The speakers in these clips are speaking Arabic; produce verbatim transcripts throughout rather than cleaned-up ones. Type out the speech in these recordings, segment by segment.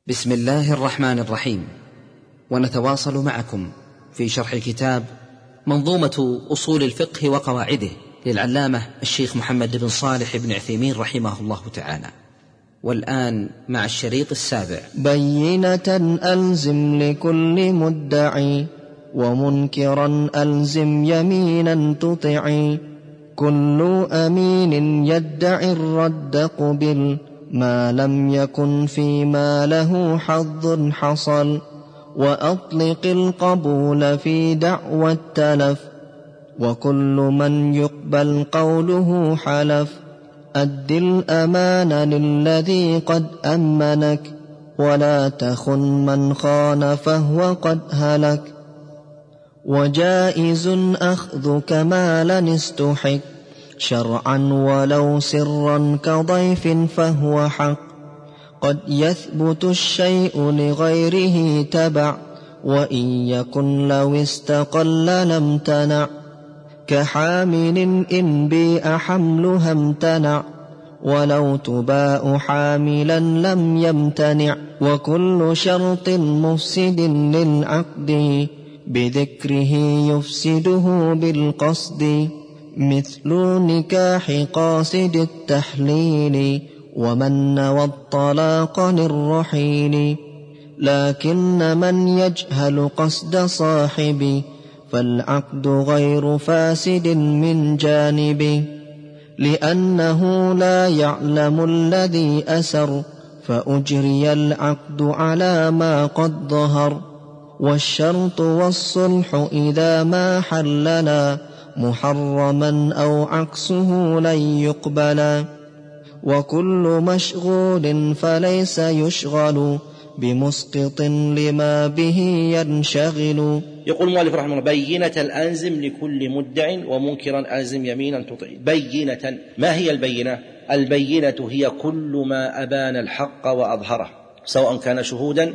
بسم الله الرحمن الرحيم. ونتواصل معكم في شرح كتاب منظومة أصول الفقه وقواعده للعلامة الشيخ محمد بن صالح بن عثيمين رحمه الله تعالى، والآن مع الشريط السابع. بينة ألزم لكل مدعي ومنكرا ألزم يمينا تطعي، كل أمين يدعي الرد قبل ما لم يكن فيما له حظ حصل، وأطلق القبول في دعوى التلف وكل من يقبل قوله حلف، أد الأمان للذي قد أمنك ولا تخن من خان فهو قد هلك، وجائز أخذك مالا استحق شرعا ولو سرا كضيف فهو حق، قد يثبت الشيء لغيره تبع وإن يكن لو استقل لم تنع، كحامل إن بيع حملها امتنع ولو تباء حاملا لم يمتنع، وكل شرط مفسد للعقد بذكره يفسده بالقصد، مثل نكاح قاصد التحليل ومن والطلاق للرحيل، لكن من يجهل قصد صاحبه فالعقد غير فاسد من جانبه، لأنه لا يعلم الذي أسر فأجري العقد على ما قد ظهر، والشرط والصلح إذا ما حللا محرما أو عكسه لن يقبلا، وكل مشغول فليس يشغل بمسقط لما به ينشغل. يقول المؤلف رحمه الله: بينة الأنزم لكل مدع ومنكرا ألزم يمينا تطع. بينة، ما هي البينة؟ البينة هي كل ما أبان الحق وأظهره، سواء كان شهودا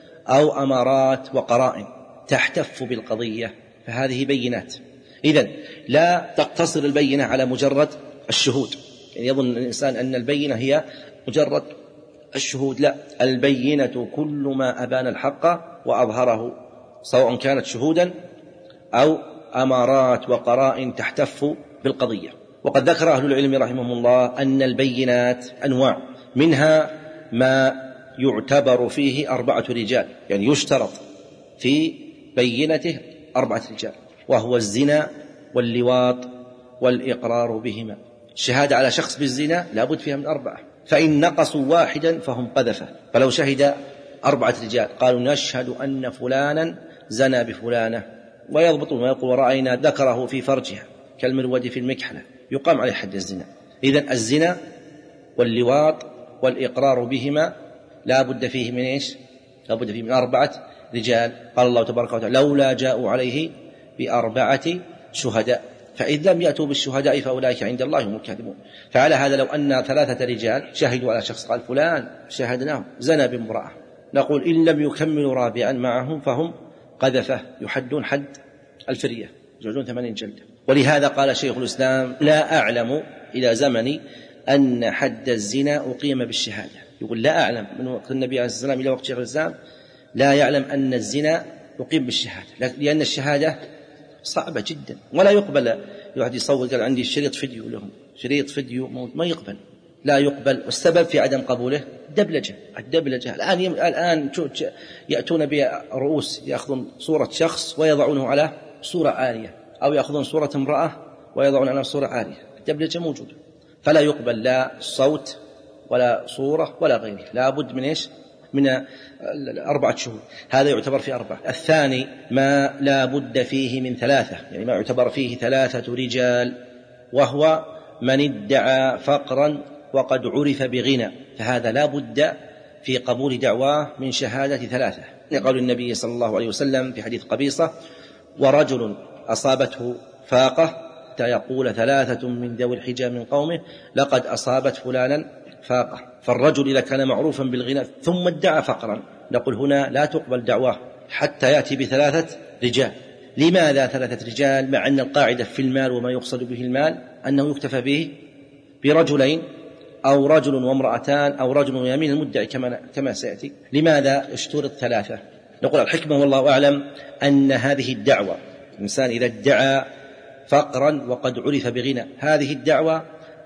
أو أمارات وقرائن تحتف بالقضية، فهذه بينات. إذن لا تقتصر البينة على مجرد الشهود، يعني يظن الإنسان أن البينة هي مجرد الشهود، لا، البينة كل ما أبان الحق وأظهره، سواء كانت شهودا أو أمارات وقرائن تحتف بالقضية. وقد ذكر أهل العلم رحمهم الله أن البينات أنواع، منها ما يعتبر فيه أربعة رجال، يعني يشترط في بينته أربعة رجال، وهو الزنا واللواط والإقرار بهما. الشهادة على شخص بالزنا لابد فيها من أربعة، فإن نقصوا واحدا فهم قذفة. فلو شهد أربعة رجال قالوا نشهد أن فلانا زنى بفلانة، ويضبطون ويقول رأينا ذكره في فرجها كالمرود في المكحلة، يقام عليه حد الزنا. إذن الزنا واللواط والإقرار بهما لا بد فيه من إيش؟ لا بد فيه من أربعة رجال. قال الله تبارك وتعالى: لولا جاءوا عليه بأربعة شهداء، فإذ لم يأتوا بالشهداء فأولئك عند الله هم الكاذبون. فعلى هذا لو أن ثلاثة رجال شهدوا على شخص قال فلان شهدناه زنى بامرأة، نقول إن لم يكملوا رابعا معهم فهم قذفة، يحدون حد الفرية، يجلدون ثمانين جلدة. ولهذا قال شيخ الإسلام: لا أعلم إلى زمني أن حد الزنا أقيم بالشهادة. يقول لا أعلم من وقت النبي عليه الصلاة والسلام إلى وقت شيخ الإسلام لا يعلم أن الزنا يقيم بالشهادة، لأن الشهادة صعبة جدا ولا يقبل. واحد يصور قال عندي شريط فيديو لهم، شريط فيديو ما يقبل، لا يقبل. والسبب في عدم قبوله دبلجة. الدبلجة الآن يم... الآن يأتون برؤوس، يأخذون صورة شخص ويضعونه على صورة عارية، أو يأخذون صورة امرأة ويضعون على صورة عارية. الدبلجة موجودة، فلا يقبل لا صوت ولا صورة ولا غيره، لا بد من إيش؟ من أربعة شهود. هذا يعتبر في أربعة. الثاني ما لا بد فيه من ثلاثة، يعني ما يعتبر فيه ثلاثة رجال، وهو من ادعى فقرا وقد عرف بغنى، فهذا لا بد في قبول دعواه من شهادة ثلاثة. قال النبي صلى الله عليه وسلم في حديث قبيصة: ورجل أصابته فاقة يقول ثلاثة من ذوي الحجى من قومه لقد أصابت فلانا فاقة. فالرجل إذا كان معروفا بالغنى ثم ادعى فقرا، نقول هنا لا تقبل دعواه حتى يأتي بثلاثة رجال. لماذا ثلاثة رجال؟ مع أن القاعدة في المال وما يقصد به المال أنه يكتفى به برجلين أو رجل وامرأتان أو رجل ويمين المدعي كما كما سيأتي. لماذا اشترط ثلاثة؟ نقول الحكمة والله أعلم أن هذه الدعوة، الإنسان إذا ادعى فقرا وقد عرف بغنى، هذه الدعوة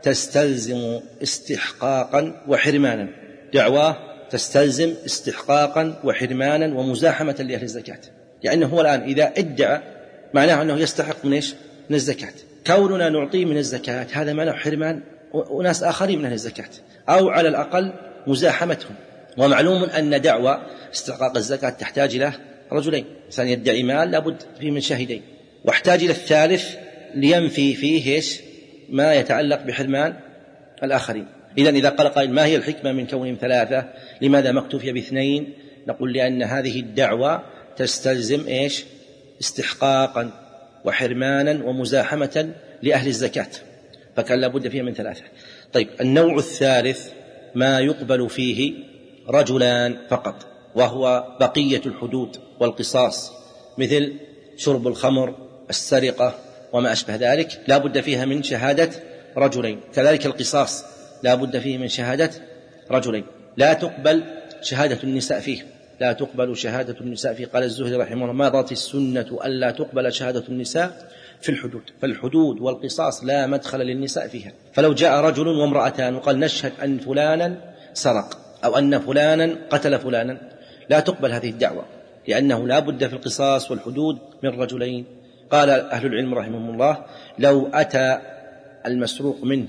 تستلزم استحقاقا وحرمانا، دعوة تستلزم استحقاقا وحرمانا ومزاحمة لأهل الزكاة، لأنه هو الآن إذا ادعى معناه أنه يستحق من إيش؟ من الزكاة. كوننا نعطيه من الزكاة هذا معناه حرمان وناس آخرين من أهل الزكاة، أو على الأقل مزاحمتهم. ومعلوم أن دعوة استحقاق الزكاة تحتاج إلى رجلين، إنسان يدعي مال لابد فيه من شاهدين، واحتاج إلى الثالث لينفي فيه إيش؟ ما يتعلق بحرمان الآخرين. إذن إذا قال قائل ما هي الحكمة من كونهم ثلاثة؟ لماذا ما اكتفي باثنين؟ نقول لأن هذه الدعوة تستلزم إيش؟ استحقاقا وحرمانا ومزاحمة لأهل الزكاة، فكان لابد فيها من ثلاثة. طيب النوع الثالث ما يقبل فيه رجلان فقط، وهو بقية الحدود والقصاص، مثل شرب الخمر، السرقة وما أشبه ذلك، لا بد فيها من شهادة رجلين. كذلك القصاص لا بد فيه من شهادة رجلين. لا تقبل شهادة النساء فيه، لا تقبل شهادة النساء فيه. قال الزهري رحمه الله: مضت السنة ألا تقبل شهادة النساء في الحدود، فالحدود والقصاص لا مدخل للنساء فيها. فلو جاء رجل وامرأتان وقال نشهد أن فلانا سرق أو أن فلانا قتل فلانا، لا تقبل هذه الدعوة، لأنه لا بد في القصاص والحدود من رجلين. قال أهل العلم رحمهم الله: لو أتى المسروق منه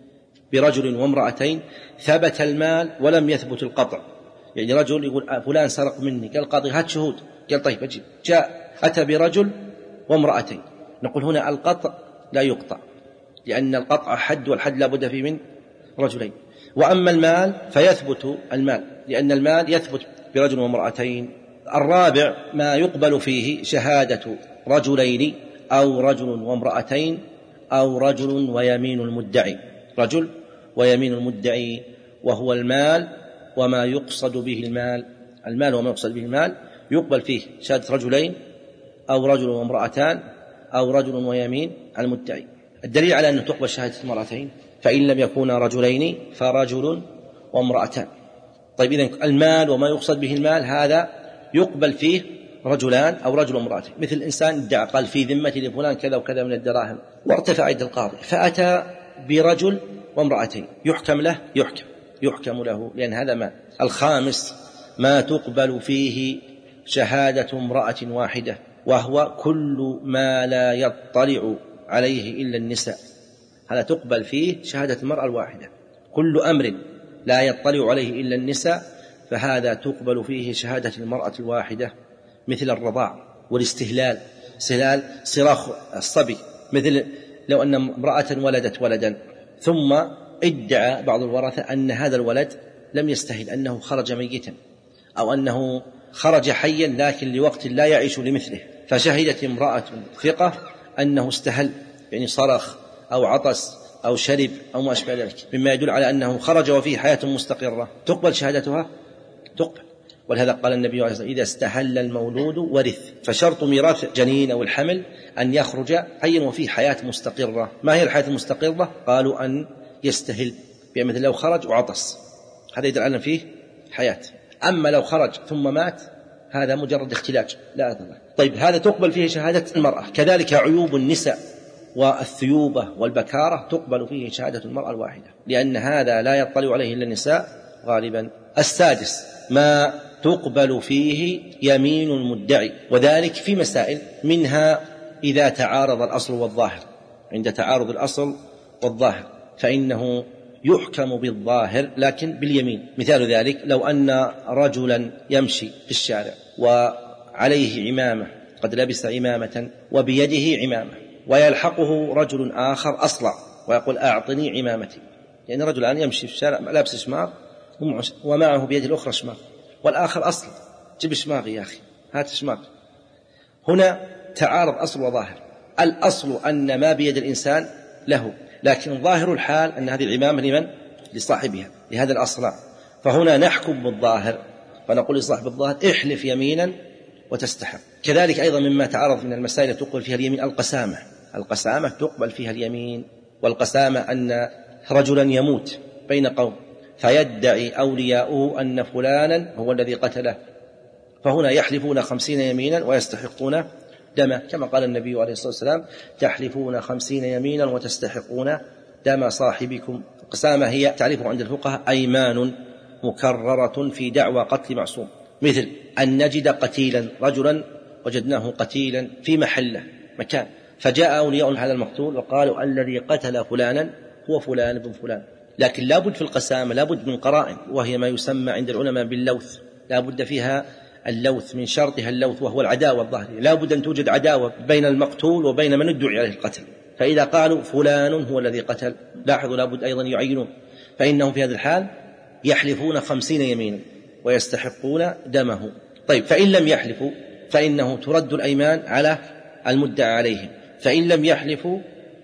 برجل وامرأتين ثبت المال ولم يثبت القطع، يعني رجل يقول فلان سرق مني، قال القاضي هات شهود، قال طيب أجيب، جاء أتى برجل وامرأتين، نقول هنا القطع لا يقطع، لأن القطع حد، والحد لا بد فيه من رجلين. وأما المال فيثبت المال، لأن المال يثبت برجل وامرأتين. الرابع ما يقبل فيه شهادة رجلين أو رجل وامرأتين أو رجل ويمين المدعي، رجل ويمين المدعي، وهو المال وما يقصد به المال، المال وما يقصد به المال يقبل فيه شهادة رجلين أو رجل وامرأتان أو رجل ويمين المدعي. الدليل على أن تقبل شهادة المرأتين: فإن لم يكونا رجلين فرجل وامرأتان. طيب إذن المال وما يقصد به المال هذا يقبل فيه رجلان أو رجل وامرأتين. مثل إنسان ادعى قال في ذمتي لفلان كذا وكذا من الدراهم، وارتفع عند القاضي فأتى برجل وامرأتين، يحكم له؟ يحكم يحكم له، لأن هذا مال. الخامس ما تقبل فيه شهادة امرأة واحدة، وهو كل ما لا يطلع عليه إلا النساء، هذا تقبل فيه شهادة المرأة الواحدة. كل أمر لا يطلع عليه إلا النساء فهذا تقبل فيه شهادة المرأة الواحدة، مثل الرضاع والاستهلال، استهلال صراخ الصبي، مثل لو أن امرأة ولدت ولدا ثم ادعى بعض الورثة أن هذا الولد لم يستهل، أنه خرج ميتا أو أنه خرج حيا لكن لوقت لا يعيش لمثله، فشهدت امرأة ثقة أنه استهل، يعني صرخ أو عطس أو شرب أو ما أشبه ذلك، مما يدل على أنه خرج وفيه حياة مستقرة، تقبل شهادتها؟ تقبل. ولهذا قال النبي عليه الصلاة والسلام: إذا استهل المولود ورث. فشرط ميراث جنين أو الحمل أن يخرج حيا وفيه حياة مستقرة. ما هي الحياة المستقرة؟ قالوا أن يستهل، مثل لو خرج وعطس، هذا يدل على فيه حياة. أما لو خرج ثم مات هذا مجرد اختلاج لا أدري. طيب هذا تقبل فيه شهادة المرأة. كذلك عيوب النساء والثيوبة والبكارة تقبل فيه شهادة المرأة الواحدة، لأن هذا لا يطلع عليه إلا النساء غالبا. السادس ما تقبل فيه يمين المدعي، وذلك في مسائل، منها إذا تعارض الأصل والظاهر. عند تعارض الأصل والظاهر فإنه يحكم بالظاهر لكن باليمين. مثال ذلك لو أن رجلا يمشي في الشارع وعليه عمامة، قد لبس عمامة وبيده عمامة، ويلحقه رجل آخر أصلع ويقول أعطني عمامتي، يعني رجل الآن يمشي في الشارع لابس شماغ ومعه بيده الأخرى شماغ، والآخر أصلع، جيب شماغ يا أخي، هات شماغ. هنا تعارض أصل وظاهر. الأصل أن ما بيد الإنسان له، لكن ظاهر الحال أن هذه العمامة لمن؟ لصاحبها، لهذا الأصلع. فهنا نحكم بالظاهر فنقول لصاحب الظاهر احلف يمينا وتستحق. كذلك أيضا مما تعارض من المسائل تقبل فيها اليمين القسامة. القسامة تقبل فيها اليمين، والقسامة أن رجلا يموت بين قوم فيدعي أولياؤه أن فلانا هو الذي قتله، فهنا يحلفون خمسين يمينا ويستحقون دمه، كما قال النبي عليه الصلاة والسلام: تحلفون خمسين يمينا وتستحقون دم صاحبكم. القسامة هي تعريفه عند الفقهاء أيمان مكررة في دعوى قتل معصوم، مثل أن نجد قتيلا، رجلا وجدناه قتيلا في محله مكان، فجاء أولياء هذا المقتول وقالوا الذي قتل فلانا هو فلان بن فلان، لكن لا بد في القسامة لا بد من قرائن، وهي ما يسمى عند العلماء باللوث، لا بد فيها اللوث، من شرطها اللوث وهو العداوة الظاهرية، لا بد أن توجد عداوة بين المقتول وبين من ادعي عليه القتل. فإذا قالوا فلان هو الذي قتل، لاحظوا لا بد أيضا يعينون، فإنهم في هذا الحال يحلفون خمسين يمينا ويستحقون دمه. طيب، فإن لم يحلفوا فإنه ترد الأيمان على المدعى عليهم، فإن لم يحلفوا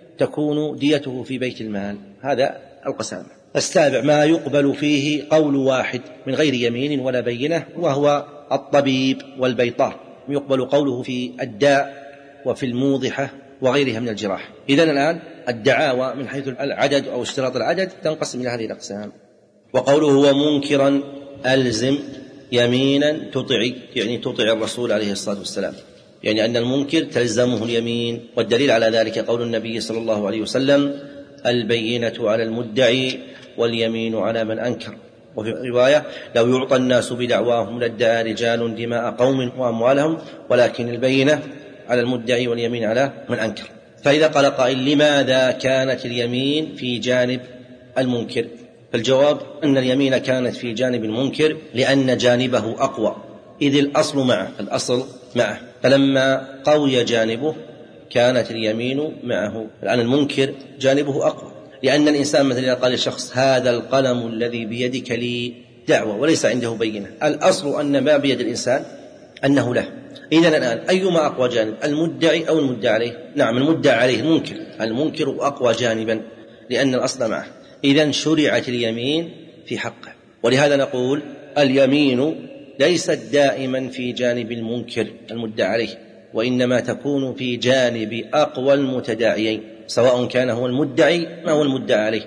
تكون ديته في بيت المال. هذا القسامة. السابع ما يقبل فيه قول واحد من غير يمين ولا بينة، وهو الطبيب والبيطار، يقبل قوله في الداء وفي الموضحة وغيرها من الجراح. إذن الآن الدعاوى من حيث العدد أو اشتراط العدد تنقسم إلى هذه الأقسام. وقوله هو منكرا ألزم يمينا تطعي، يعني تطع الرسول عليه الصلاة والسلام، يعني أن المنكر تلزمه اليمين. والدليل على ذلك قول النبي صلى الله عليه وسلم: البينة على المدعي واليمين على من أنكر. وفي رواية: لو يعطى الناس بدعواهم لادعى رجال دماء قوم وأموالهم ولكن البينة على المدعي واليمين على من أنكر. فإذا قال قائل: لماذا كانت اليمين في جانب المنكر؟ فالجواب أن اليمين كانت في جانب المنكر لأن جانبه أقوى، إذ الأصل معه، الأصل معه، فلما قوي جانبه كانت اليمين معه. الآن المنكر جانبه أقوى، لأن الإنسان مثلا إذا قال لشخص: هذا القلم الذي بيدك لي دعوة، وليس عنده بينة، الأصل أن ما بيد الإنسان أنه له. إذن الآن أيما أقوى جانب، المدعي أو المدعى عليه؟ نعم، المدعى عليه المنكر، المنكر أقوى جانبا لأن الأصل معه. إذن شرعت اليمين في حقه. ولهذا نقول اليمين ليست دائما في جانب المنكر المدعى عليه، وإنما تكون في جانب أقوى المتداعيين، سواء كان هو المدعي ما هو المدعى عليه.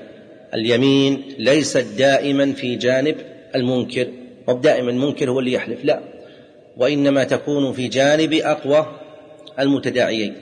اليمين ليست دائما في جانب المنكر، ودائما المنكر هو اللي يحلف، لا، وإنما تكون في جانب أقوى المتداعيين،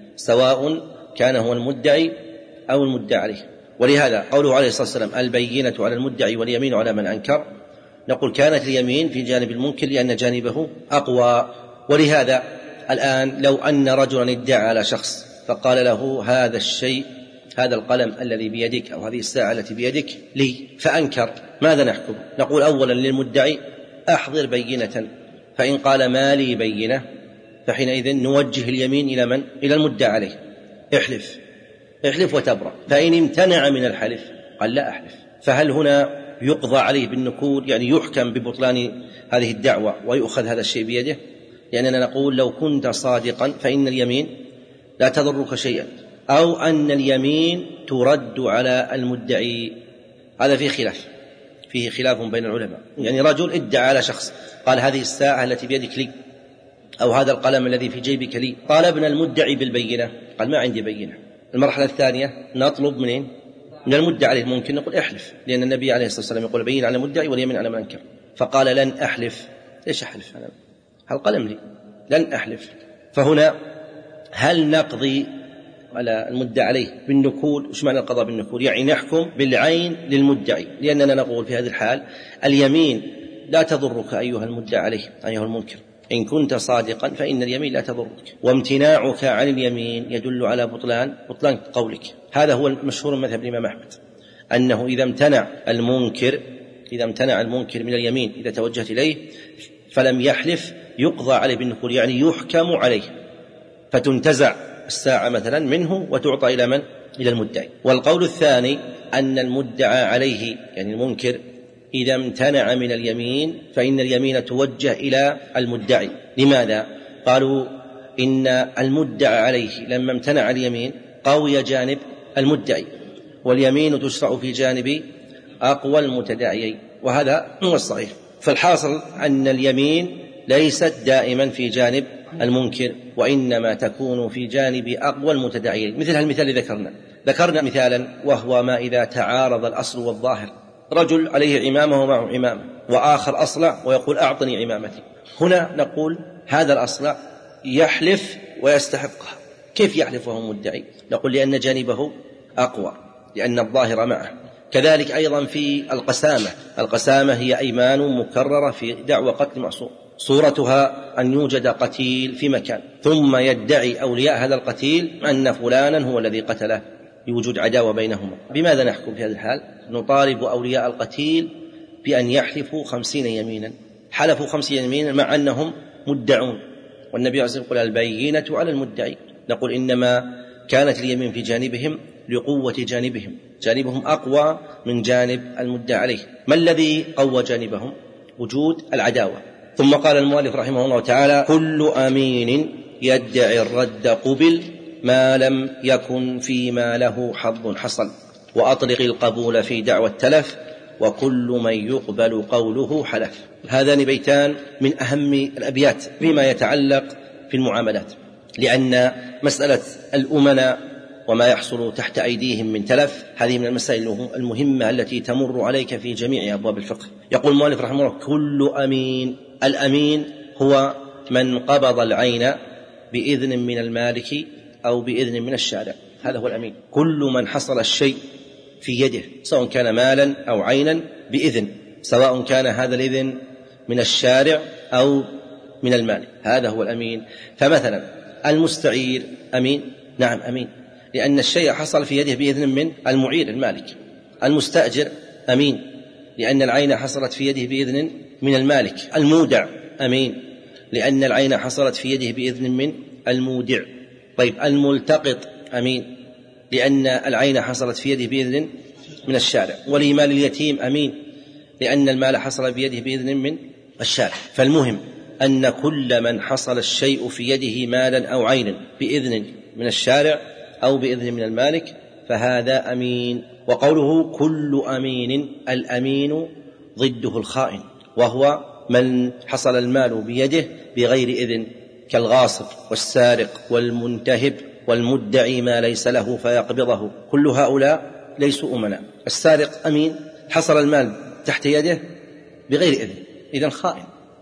سواء كان هو المدعي أو المدعى عليه. ولهذا قوله عليه الصلاة والسلام: البينة على المدعي واليمين على من أنكر، نقول كانت اليمين في جانب المنكر لأن جانبه أقوى. ولهذا الآن لو أن رجلا ادعى على شخص فقال له: هذا الشيء، هذا القلم الذي بيدك أو هذه الساعة التي بيدك لي، فأنكر، ماذا نحكم؟ نقول أولا للمدعي: أحضر بينة، فإن قال: ما لي بينة، فحينئذ نوجه اليمين إلى من؟ إلى المدعى عليه: احلف، احلف وتبرأ. فإن امتنع من الحلف قال: لا أحلف، فهل هنا يقضى عليه بالنكول، يعني يحكم ببطلان هذه الدعوة ويؤخذ هذا الشيء بيده؟ لأننا نقول لو كنت صادقا فإن اليمين لا تضرك شيئا، أو أن اليمين ترد على المدعي. هذا فيه خلاف، فيه خلاف بين العلماء. يعني رجل ادعى على شخص قال: هذه الساعة التي بيدك لي، أو هذا القلم الذي في جيبك لي. طالبنا المدعي بالبينة، قال: ما عندي بينة. المرحلة الثانية نطلب منين؟ من المدعي عليه، ممكن نقول: احلف، لأن النبي عليه الصلاة والسلام يقول: بين على المدعي واليمين على من أنكر. فقال: لن أحلف. ليش أحلف؟ أنا هالقلم لي، لن أحلف. فهنا هل نقضي على المدعى عليه بالنكول؟ وش معنى القضاء بالنكول؟ يعني نحكم بالعين للمدعي، لأننا نقول في هذه الحال اليمين لا تضرك أيها المدعى عليه أيها المنكر، إن كنت صادقا فإن اليمين لا تضرك، وامتناعك عن اليمين يدل على بطلان بطلان قولك. هذا هو المشهور مذهب الإمام أحمد، أنه إذا امتنع المنكر إذا امتنع المنكر من اليمين إذا توجهت إليه فلم يحلف يقضى عليه بالنكول، يعني يحكم عليه، فتنتزع الساعة مثلا منه وتعطى إلى من؟ إلى المدعي. والقول الثاني أن المدعى عليه يعني المنكر إذا امتنع من اليمين فإن اليمين توجه إلى المدعي. لماذا؟ قالوا إن المدعى عليه لما امتنع اليمين قوي جانب المدعي، واليمين تشرع في جانب أقوى المتداعيين، وهذا هو الصحيح. فالحاصل أن اليمين ليست دائما في جانب المنكر، وإنما تكون في جانب أقوى المتداعيين. مثل هالمثال الذي ذكرنا ذكرنا مثالا وهو ما إذا تعارض الأصل والظاهر، رجل عليه عمامة ومعه عمامة، وآخر أصلع ويقول أعطني عمامتي. هنا نقول هذا الأصلع يحلف ويستحقها. كيف يحلف وهو مدعي؟ نقول لأن جانبه أقوى، لأن الظاهر معه. كذلك أيضا في القسامة، القسامة هي أيمان مكررة في دعوى قتل معصوم، صورتها أن يوجد قتيل في مكان ثم يدعي أولياء هذا القتيل أن فلانا هو الذي قتله لوجود عداوة بينهما. بماذا نحكم في هذا الحال؟ نطالب أولياء القتيل بأن يحلفوا خمسين يمينا. حلفوا خمسين يمينا مع أنهم مدعون، والنبي عليه الصلاة والسلام يقول البينة على المدعي. نقول إنما كانت اليمين في جانبهم لقوة جانبهم، جانبهم أقوى من جانب المدعى عليه. ما الذي قوى جانبهم؟ وجود العداوة. ثم قال المؤلف رحمه الله تعالى: كل أمين يدعي الرد قبل ما لم يكن فيما له حظ حصل، وأطلق القبول في دعوى التلف، وكل من يقبل قوله حلف. هذان بيتان من أهم الأبيات فيما يتعلق في المعاملات، لأن مسألة الأمناء وما يحصل تحت أيديهم من تلف هذه من المسائل المهمة التي تمر عليك في جميع أبواب الفقه. يقول المؤلف رحمه الله: كل أمين. الأمين هو من قبض العين بإذن من المالك أو بإذن من الشارع، هذا هو الأمين. كل من حصل الشيء في يده سواء كان مالا أو عينا بإذن، سواء كان هذا الإذن من الشارع أو من المالك، هذا هو الأمين. فمثلا المستعير أمين، نعم أمين، لأن الشيء حصل في يده بإذن من المعير المالك. المستأجر أمين، لأن العين حصلت في يده بإذن من المالك. المودع أمين، لأن العين حصلت في يده بإذن من المودع. طيب الملتقط أمين، لأن العين حصلت في يده بإذن من الشارع. ولمال اليتيم أمين، لأن المال حصل بيده بإذن من الشارع. فالمهم أن كل من حصل الشيء في يده مالا أو عينا بإذن من الشارع أو بإذن من المالك فهذا أمين. وقوله كل أمين، الأمين ضده الخائن، وهو من حصل المال بيده بغير إذن، كالغاصب والسارق والمنتهب والمدعي ما ليس له فيقبضه، كل هؤلاء ليسوا أمنا. السارق أمين، حصل المال تحت يده بغير إذن، إذن خائن.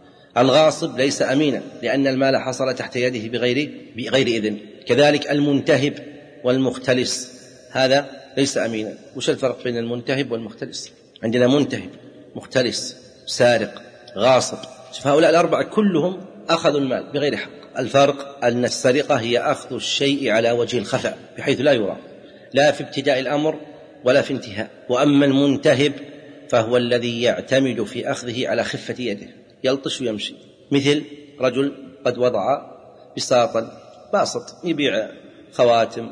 الغاصب ليس أمينا، لأن المال حصل تحت يده بغير بغير إذن. كذلك المنتهب والمختلس، هذا ليس أمينا. وش الفرق بين المنتهب والمختلس؟ عندنا منتهب، مختلس، سارق، غاصب، فهؤلاء الأربعة كلهم أخذوا المال بغير حق. الفرق أن السرقة هي أخذ الشيء على وجه الخفاء بحيث لا يرى، لا في ابتداء الأمر ولا في انتهاء. وأما المنتهب فهو الذي يعتمد في أخذه على خفة يده، يلطش ويمشي. مثل رجل قد وضع بساطا باسط يبيع خواتم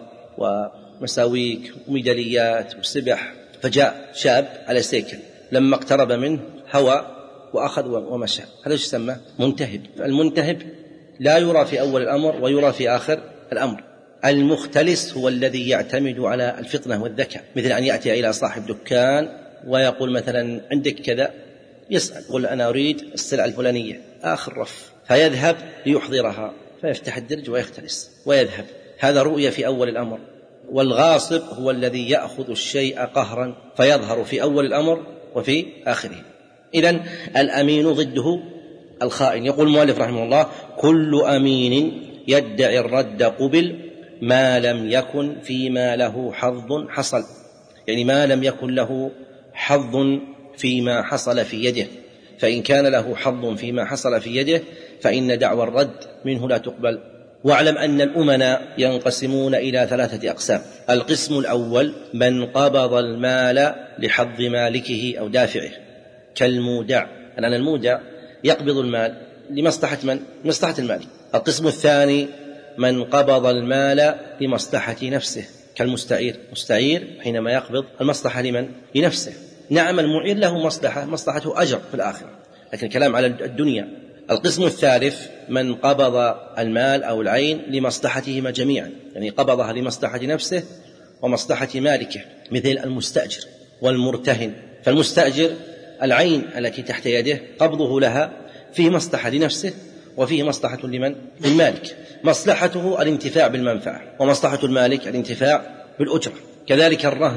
ومساويك وميداليات وسبح، فجاء شاب على سيكل، لما اقترب منه هوى وأخذ ومشى، هذا يسمى منتهب. المنتهب لا يرى في أول الأمر ويرى في آخر الأمر. المختلس هو الذي يعتمد على الفطنة والذكاء، مثل أن يأتي إلى صاحب دكان ويقول مثلا عندك كذا، يسأل يقول أنا أريد السلعة الفلانية آخر رف، فيذهب ليحضرها فيفتح الدرج ويختلس ويذهب، هذا رؤية في أول الأمر. والغاصب هو الذي يأخذ الشيء قهرا فيظهر في أول الأمر وفي آخره. إذن الأمين ضده الخائن. يقول المؤلف رحمه الله: كل أمين يدعي الرد قبل ما لم يكن فيما له حظ حصل، يعني ما لم يكن له حظ فيما حصل في يده، فإن كان له حظ فيما حصل في يده فإن دعوى الرد منه لا تقبل. واعلم أن الأمناء ينقسمون إلى ثلاثة أقسام. القسم الأول من قبض المال لحظ مالكه أو دافعه كالمودع، لأن المودع يقبض المال لمصلحة من؟ مصلحة المال. القسم الثاني من قبض المال لمصلحة نفسه كالمستعير، مستعير حينما يقبض المصلحة لمن؟ لنفسه. نعم المعير له مصلحة، مصلحته أجر في الآخرة، لكن الكلام على الدنيا. القسم الثالث من قبض المال أو العين لمصلحتهما جميعا، يعني قبضها لمصلحة نفسه ومصلحة مالكه، مثل المستأجر والمرتهن. فالمستأجر العين التي تحت يده قبضه لها فيه مصلحة لنفسه وفيه مصلحة لمن؟ للمالك. مصلحته الانتفاع بالمنفعة، ومصلحة المالك الانتفاع بالأجرة. كذلك الرهن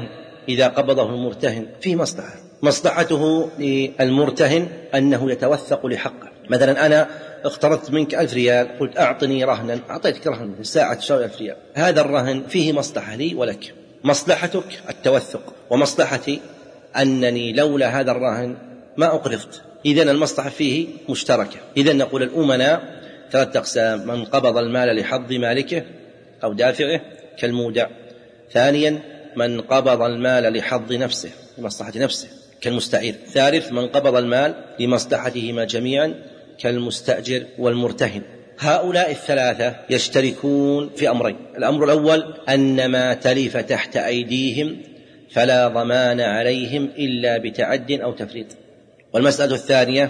إذا قبضه المرتهن فيه مصلحة، مصلحته للمرتهن أنه يتوثق لحقه. مثلا أنا اقترضت منك ألف ريال، قلت أعطني رهنا، أعطيتك رهن ساعة تساوي ألف ريال، هذا الرهن فيه مصلحة لي ولك، مصلحتك التوثق، ومصلحتي أنني لولا هذا الرهن ما أقرضت، إذن المصلحة فيه مشتركة. إذن نقول الأمناء ثلاثة أقسام: من قبض المال لحظ مالكه أو دافعه كالمودع، ثانيا من قبض المال لحظ نفسه لمصلحة نفسه كالمستعير، ثالث من قبض المال لمصلحتهما جميعا كالمستأجر والمرتهن. هؤلاء الثلاثة يشتركون في أمرين: الأمر الأول أن ما تلف تحت أيديهم فلا ضمان عليهم إلا بتعد أو تفريط، والمسألة الثانية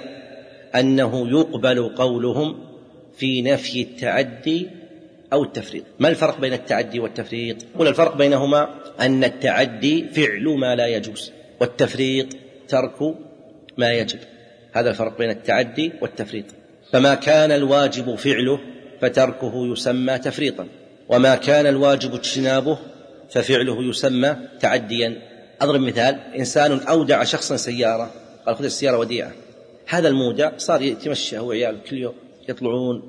أنه يقبل قولهم في نفي التعدي أو التفريط. ما الفرق بين التعدي والتفريط؟ قل الفرق بينهما أن التعدي فعل ما لا يجوز، والتفريط ترك ما يجب. هذا الفرق بين التعدي والتفريط. فما كان الواجب فعله فتركه يسمى تفريطا، وما كان الواجب اجتنابه ففعله يسمى تعديا. أضرب مثال: إنسان أودع شخصا سيارة، قال خذ السيارة وديعة، هذا المودع صار يتمشى هو وعياله كل يوم يطلعون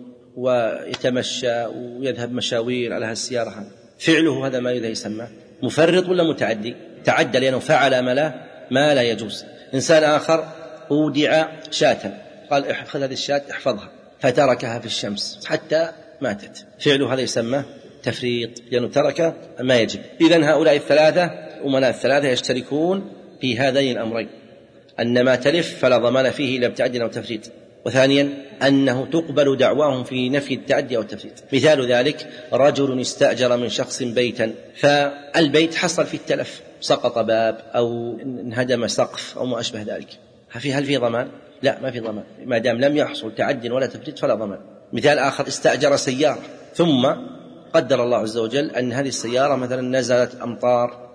ويتمشى ويذهب مشاوير على هالسيارة، فعله هذا ما يسمى مفرط ولا متعدي؟ تعدى لأنه فعل ما لا, ما لا يجوز. إنسان آخر أودع شاة، قال احفظ هذه الشاة احفظها، فتركها في الشمس حتى ماتت، فعله هذا يسمى تفريط لأنه ترك ما يجب. إذن هؤلاء الثلاثة أمناء الثلاثة يشتركون في هذين الأمرين: أن ما تلف فلا ضمان فيه إلا بتعدي أو تفريط، وثانيا أنه تقبل دعواهم في نفي التعدي أو التفريط. مثال ذلك: رجل استأجر من شخص بيتا، فالبيت حصل فيه التلف، سقط باب أو انهدم سقف أو ما أشبه ذلك، هل في ضمان؟ لا، ما في ضمان ما دام لم يحصل تعدي ولا تفريط فلا ضمان. مثال آخر: استأجر سيارة ثم قدر الله عز وجل أن هذه السيارة مثلا نزلت أمطار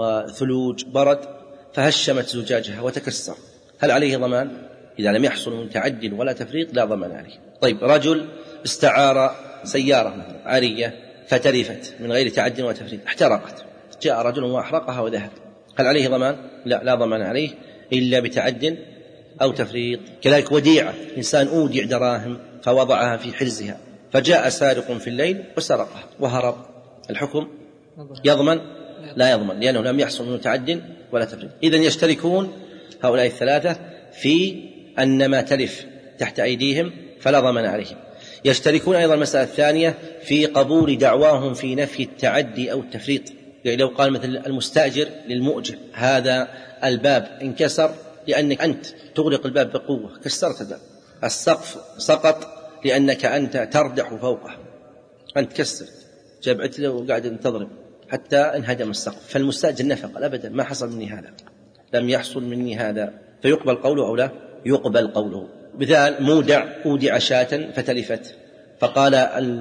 وثلوج برد فهشمت زجاجها وتكسر، هل عليه ضمان؟ إذا لم يحصل من تعد ولا تفريط لا ضمان عليه. طيب، رجل استعار سيارة مثلا عارية فتلفت من غير تعد ولا تفريط، احترقت، جاء رجل وأحرقها وذهب، هل عليه ضمان؟ لا، لا ضمان عليه إلا بتعد أو تفريط. كذلك وديعة، إنسان أودع دراهم فوضعها في حرزها فجاء سارق في الليل وسرقها وهرب، الحكم يضمن؟ لا يضمن، لأنه لم يحصل منه تعد ولا تفريط. إذن يشتركون هؤلاء الثلاثة في أن ما تلف تحت أيديهم فلا ضمان عليهم. يشتركون أيضا المسألة الثانية في قبول دعواهم في نفي التعدي أو التفريط. يعني لو قال مثل المستأجر للمؤجر: هذا الباب انكسر لأنك أنت تغلق الباب بقوة، كسرت الباب، السقف سقط لأنك أنت تردح فوقه، أنت كسرت، جاب عتلة وقاعد تضرب حتى انهدم السقف، فالمستأجر نفق أبدا ما حصل مني هذا، لم يحصل مني هذا، فيقبل قوله أو لا يقبل قوله. مثال: مودع أودع شاة فتلفت، فقال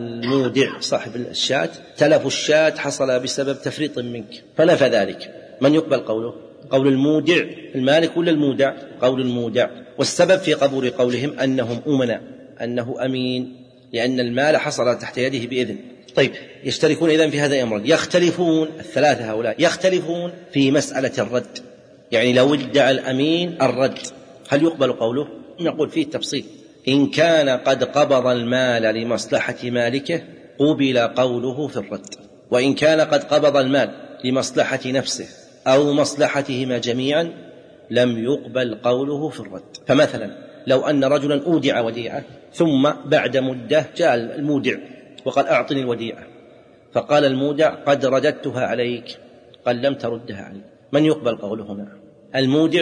المودع صاحب الشاة: تلف الشاة حصل بسبب تفريط منك، فنفى ذلك، من يقبل قوله؟ قول المودع المالك ولا المودع؟ قول المودع. والسبب في قبول قولهم أنهم أمنا، أنه أمين، لأن المال حصل تحت يده بإذن. طيب، يشتركون إذن في هذا الأمر. يختلفون الثلاثة هؤلاء يختلفون في مسألة الرد، يعني لو ادعى الأمين الرد هل يقبل قوله؟ نقول فيه تفصيل: إن كان قد قبض المال لمصلحة مالكه قبل قوله في الرد، وإن كان قد قبض المال لمصلحة نفسه أو مصلحتهما جميعا لم يقبل قوله في الرد. فمثلا لو أن رجلا أودع وديعة ثم بعد مدة جاء المودع وقال: أعطني الوديعة، فقال المودع: قد رددتها عليك، قال: لم تردها علي، من يقبل قوله هنا؟ المودع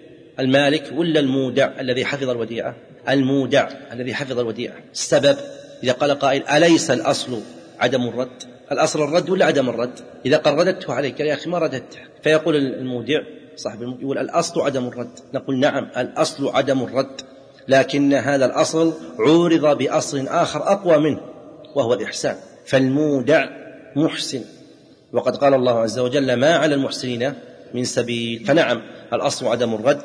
المالك ولا المودع الذي حفظ الوديعة؟ المودع الذي حفظ الوديعة. السبب: إذا قال قائل: أليس الأصل عدم الرد؟ الأصل الرد ولا عدم الرد؟ إذا قال رددته عليك يا أخي ما رددته، فيقول المودع صاحب المودع يقول: الأصل عدم الرد. نقول: نعم، الأصل عدم الرد، لكن هذا الأصل عورض بأصل آخر أقوى منه وهو الإحسان، فالمودع محسن، وقد قال الله عز وجل: ما على المحسنين من سبيل. فنعم، الأصل عدم الرد،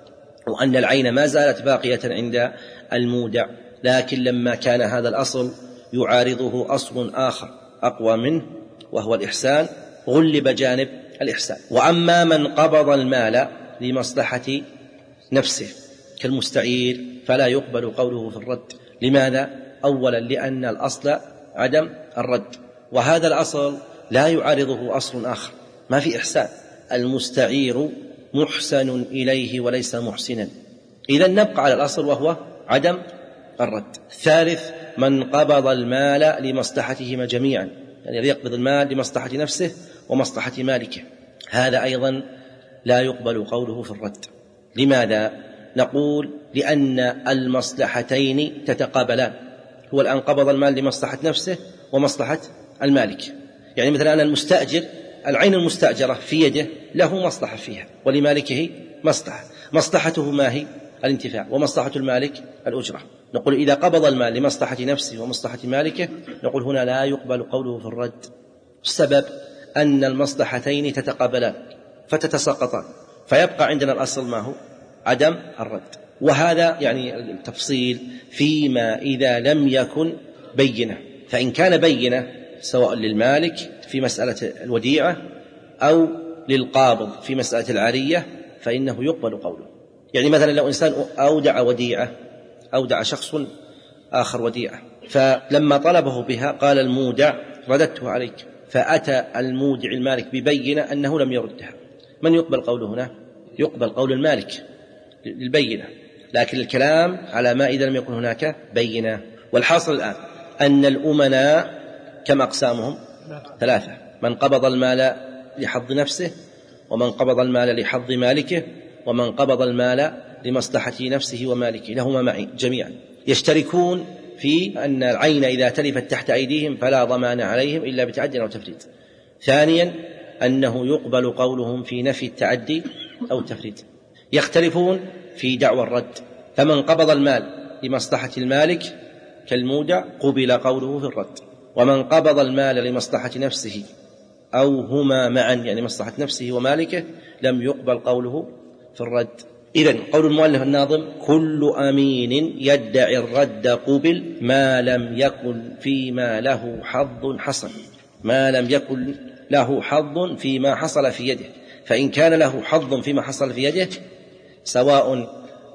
وأن العين ما زالت باقية عند المودع، لكن لما كان هذا الأصل يعارضه أصل آخر أقوى منه وهو الإحسان غلب جانب الإحسان. وأما من قبض المال لمصلحة نفسه كالمستعير فلا يقبل قوله في الرد. لماذا؟ أولا لأن الأصل عدم الرد، وهذا الأصل لا يعارضه أصل آخر، ما في إحسان، المستعير محسن إليه وليس محسنا، إذن نبقى على الأصل وهو عدم الرد. ثالث من قبض المال لمصلحتهما جميعا، يعني يقبض المال لمصلحة نفسه ومصلحة مالكه، هذا أيضا لا يقبل قوله في الرد. لماذا؟ نقول لأن المصلحتين تتقابلان، هو الآن قبض المال لمصلحة نفسه ومصلحة المالك. يعني مثلا أن المستأجر العين المستأجرة في يده له مصلحة فيها ولمالكه مصلحة، مصلحته ما هي؟ الانتفاع، ومصلحة المالك الأجرة. نقول إذا قبض المال لمصلحة نفسه ومصلحة مالكه نقول هنا لا يقبل قوله في الرد. السبب أن المصلحتين تتقابلان فتتساقطان، فيبقى عندنا الأصل ما هو؟ عدم الرد. وهذا يعني التفصيل فيما إذا لم يكن بينة، فإن كان بينة سواء للمالك في مسألة الوديعة أو للقابض في مسألة العارية فإنه يقبل قوله. يعني مثلا لو إنسان أودع وديعة، أودع شخص آخر وديعة، فلما طلبه بها قال المودع رددته عليك، فأتى المودع المالك ببينة أنه لم يردها، من يقبل قوله هنا؟ يقبل قول المالك للبينة، لكن الكلام على ما إذا لم يكن هناك بينة. والحاصل الآن أن الأمناء كم أقسامهم؟ ثلاثة: من قبض المال لحظ نفسه، ومن قبض المال لحظ مالكه، ومن قبض المال لمصلحة نفسه ومالكه، لهما معي جميعا، يشتركون في أن العين إذا تلفت تحت أيديهم فلا ضمان عليهم إلا بتعدي أو تفريط. ثانيا أنه يقبل قولهم في نفي التعدي أو التفريط. يختلفون في دعوى الرد، فمن قبض المال لمصلحة المالك كالمودع قبل قوله في الرد، ومن قبض المال لمصلحة نفسه أو هما معا يعني مصلحة نفسه ومالكه لم يقبل قوله في الرد. إذن قول المؤلف الناظم: كل أمين يدعي الرد قبل ما لم يكن فيما له حظ حصل، ما لم يكن له حظ فيما حصل في يده، فإن كان له حظ فيما حصل في يده سواء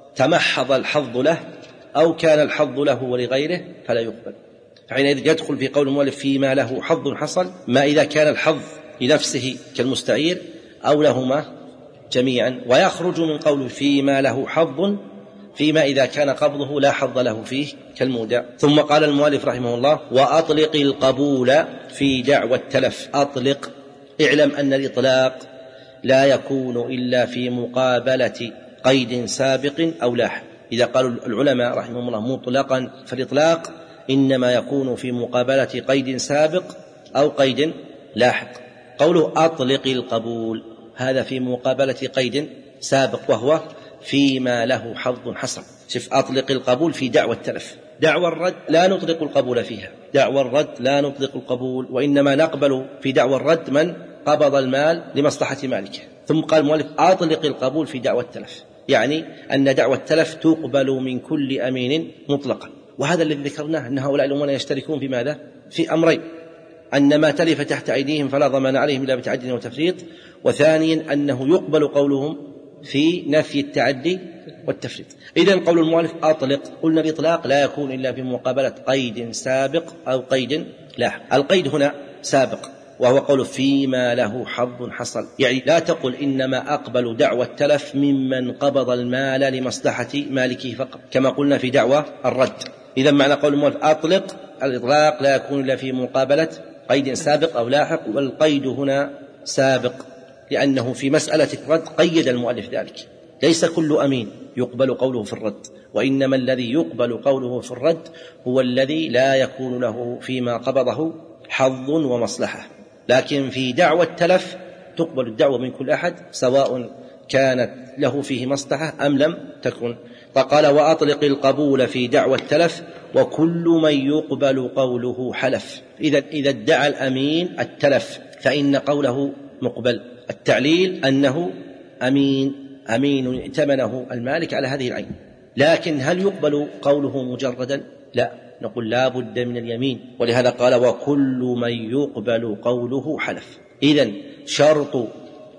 تمحض الحظ له أو كان الحظ له ولغيره فلا يقبل. فحينئذ يدخل في قول المؤلف فيما له حظ حصل ما إذا كان الحظ لنفسه كالمستعير أو لهما جميعا، ويخرج من قول فيما له حظ فيما إذا كان قبضه لا حظ له فيه كالمودع. ثم قال المؤلف رحمه الله: وأطلق القبول في دعوى التلف. أطلق، اعلم أن الإطلاق لا يكون إلا في مقابلة قيد سابق أو لاحق. إذا قالوا العلماء رحمهم الله مطلقا فالإطلاق إنما يكون في مقابلة قيد سابق أو قيد لاحق. قوله أطلق القبول هذا في مقابلة قيد سابق وهو فيما له حظ حصل. شوف، أطلق القبول في دعوى التلف. دعوى الرد لا نطلق القبول فيها، دعوى الرد لا نطلق القبول، وإنما نقبل في دعوى الرد من قبض المال لمصلحة مالكه. ثم قال المؤلف أطلق القبول في دعوى التلف، يعني أن دعوى التلف تقبل من كل أمين مطلقا. وهذا الذي ذكرناه أن هؤلاء الأمناء يشتركون في ماذا؟ في أمرين: أن ما تلف تحت أيديهم فلا ضمان عليهم إلا بتعدي وتفريط، وثانيا أنه يقبل قولهم في نفي التعدي والتفريط. إذن قول المؤلف أطلق، قلنا الإطلاق لا يكون إلا في مقابلة قيد سابق أو قيد لاحق. القيد هنا سابق وهو قول فيما له حظ حصل، يعني لا تقل إنما أقبل دعوى التلف ممن قبض المال لمصلحة مالكه فقط كما قلنا في دعوى الرد. إذن معنى قول المؤلف أطلق، الإطلاق لا يكون إلا في مقابلة قيد سابق أو لاحق، والقيد هنا سابق لأنه في مسألة الرد قيد المؤلف ذلك. ليس كل أمين يقبل قوله في الرد، وإنما الذي يقبل قوله في الرد هو الذي لا يكون له فيما قبضه حظ ومصلحة. لكن في دعوى التلف تقبل الدعوة من كل أحد سواء كانت له فيه مصلحة أم لم تكن. فقال وأطلق القبول في دعوى التلف وكل من يقبل قوله حلف. إذا إذا ادعى الأمين التلف فإن قوله مقبل. التعليل أنه أمين أمين ائتمنه المالك على هذه العين. لكن هل يقبل قوله مجردا؟ لا، نقول لا بد من اليمين، ولهذا قال وكل من يقبل قوله حلف. إذن شرط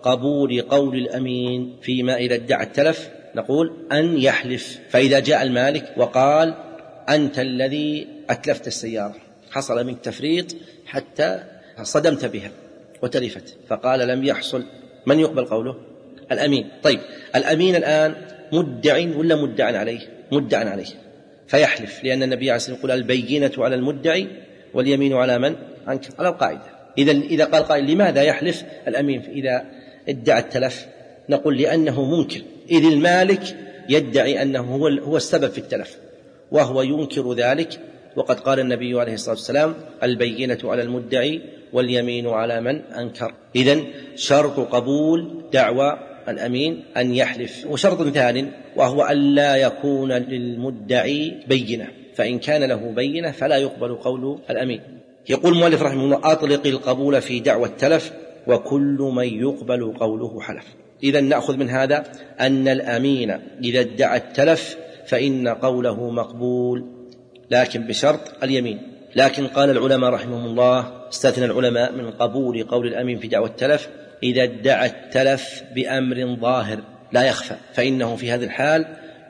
قبول قول الأمين فيما إذا ادعى التلف نقول أن يحلف. فإذا جاء المالك وقال أنت الذي أتلفت السيارة، حصل منك تفريط حتى صدمت بها وتلفت، فقال لم يحصل، من يقبل قوله؟ الأمين. طيب الأمين الآن مدع ولا مدع عليه؟ مدع عليه، فيحلف، لأن النبي عليه الصلاة والسلام يقول البينة على المدعي واليمين على من أنكر، على القاعدة. إذا إذا قال قائل لماذا يحلف الأمين إذا ادعى التلف؟ نقول لأنه منكر، إذ المالك يدعي أنه هو هو السبب في التلف وهو ينكر ذلك، وقد قال النبي عليه الصلاة والسلام البينة على المدعي واليمين على من أنكر. إذن شرط قبول دعوى الأمين أن يحلف. وشرط ثاني وهو أن لا يكون للمدعي بينة، فإن كان له بينة فلا يقبل قول الأمين. يقول المؤلف رحمه الله أطلق القبول في دعوى التلف وكل من يقبل قوله حلف. إذن نأخذ من هذا أن الأمين إذا ادعى التلف فإن قوله مقبول، لكن بشرط اليمين. لكن قال العلماء رحمهم الله استثنى العلماء من قبول قول الأمين في دعوى التلف إذا ادعى التلف بأمر ظاهر لا يخفى، فإنه في هذه الحال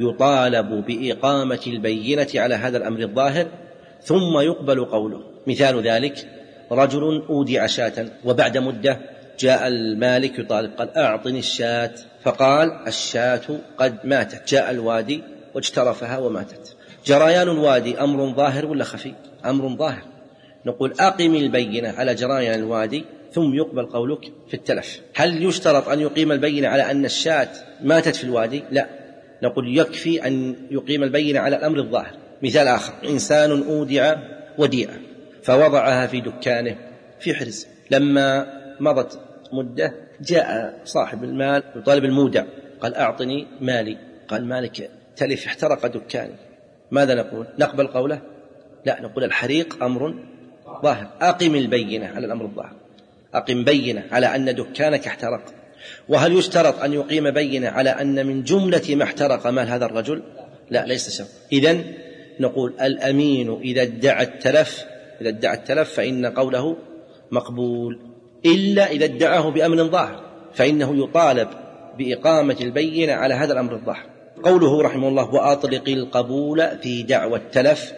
يطالب بإقامة البينة على هذا الأمر الظاهر ثم يقبل قوله. مثال ذلك رجل أودع شاة وبعد مدة جاء المالك يطالب، قال أعطني الشاة، فقال الشاة قد ماتت، جاء الوادي واجترفها وماتت. جريان الوادي أمر ظاهر ولا خفي؟ أمر ظاهر. نقول أقم البينة على جريان الوادي ثم يقبل قولك في التلف. هل يشترط أن يقيم البينة على أن الشاة ماتت في الوادي؟ لا، نقول يكفي أن يقيم البينة على الأمر الظاهر. مثال آخر، إنسان أودع وديعة فوضعها في دكانه في حرز، لما مضت مدة جاء صاحب المال يطالب المودع، قال أعطني مالي، قال مالك تلف احترق دكاني، ماذا نقول؟ نقبل قوله؟ لا، نقول الحريق أمر ظاهر، أقم البينة على الأمر الظاهر، أقم بينة على أن دكانك احترق. وهل يشترط أن يقيم بينة على أن من جملة ما احترق مال هذا الرجل؟ لا، ليس شرط. إذن نقول الأمين إذا ادعى التلف إذا ادعى التلف فإن قوله مقبول، إلا إذا ادعاه بأمر ظاهر فإنه يطالب بإقامة البينة على هذا الأمر الظاهر. قوله رحمه الله وأطلق القبول في دعوى التلف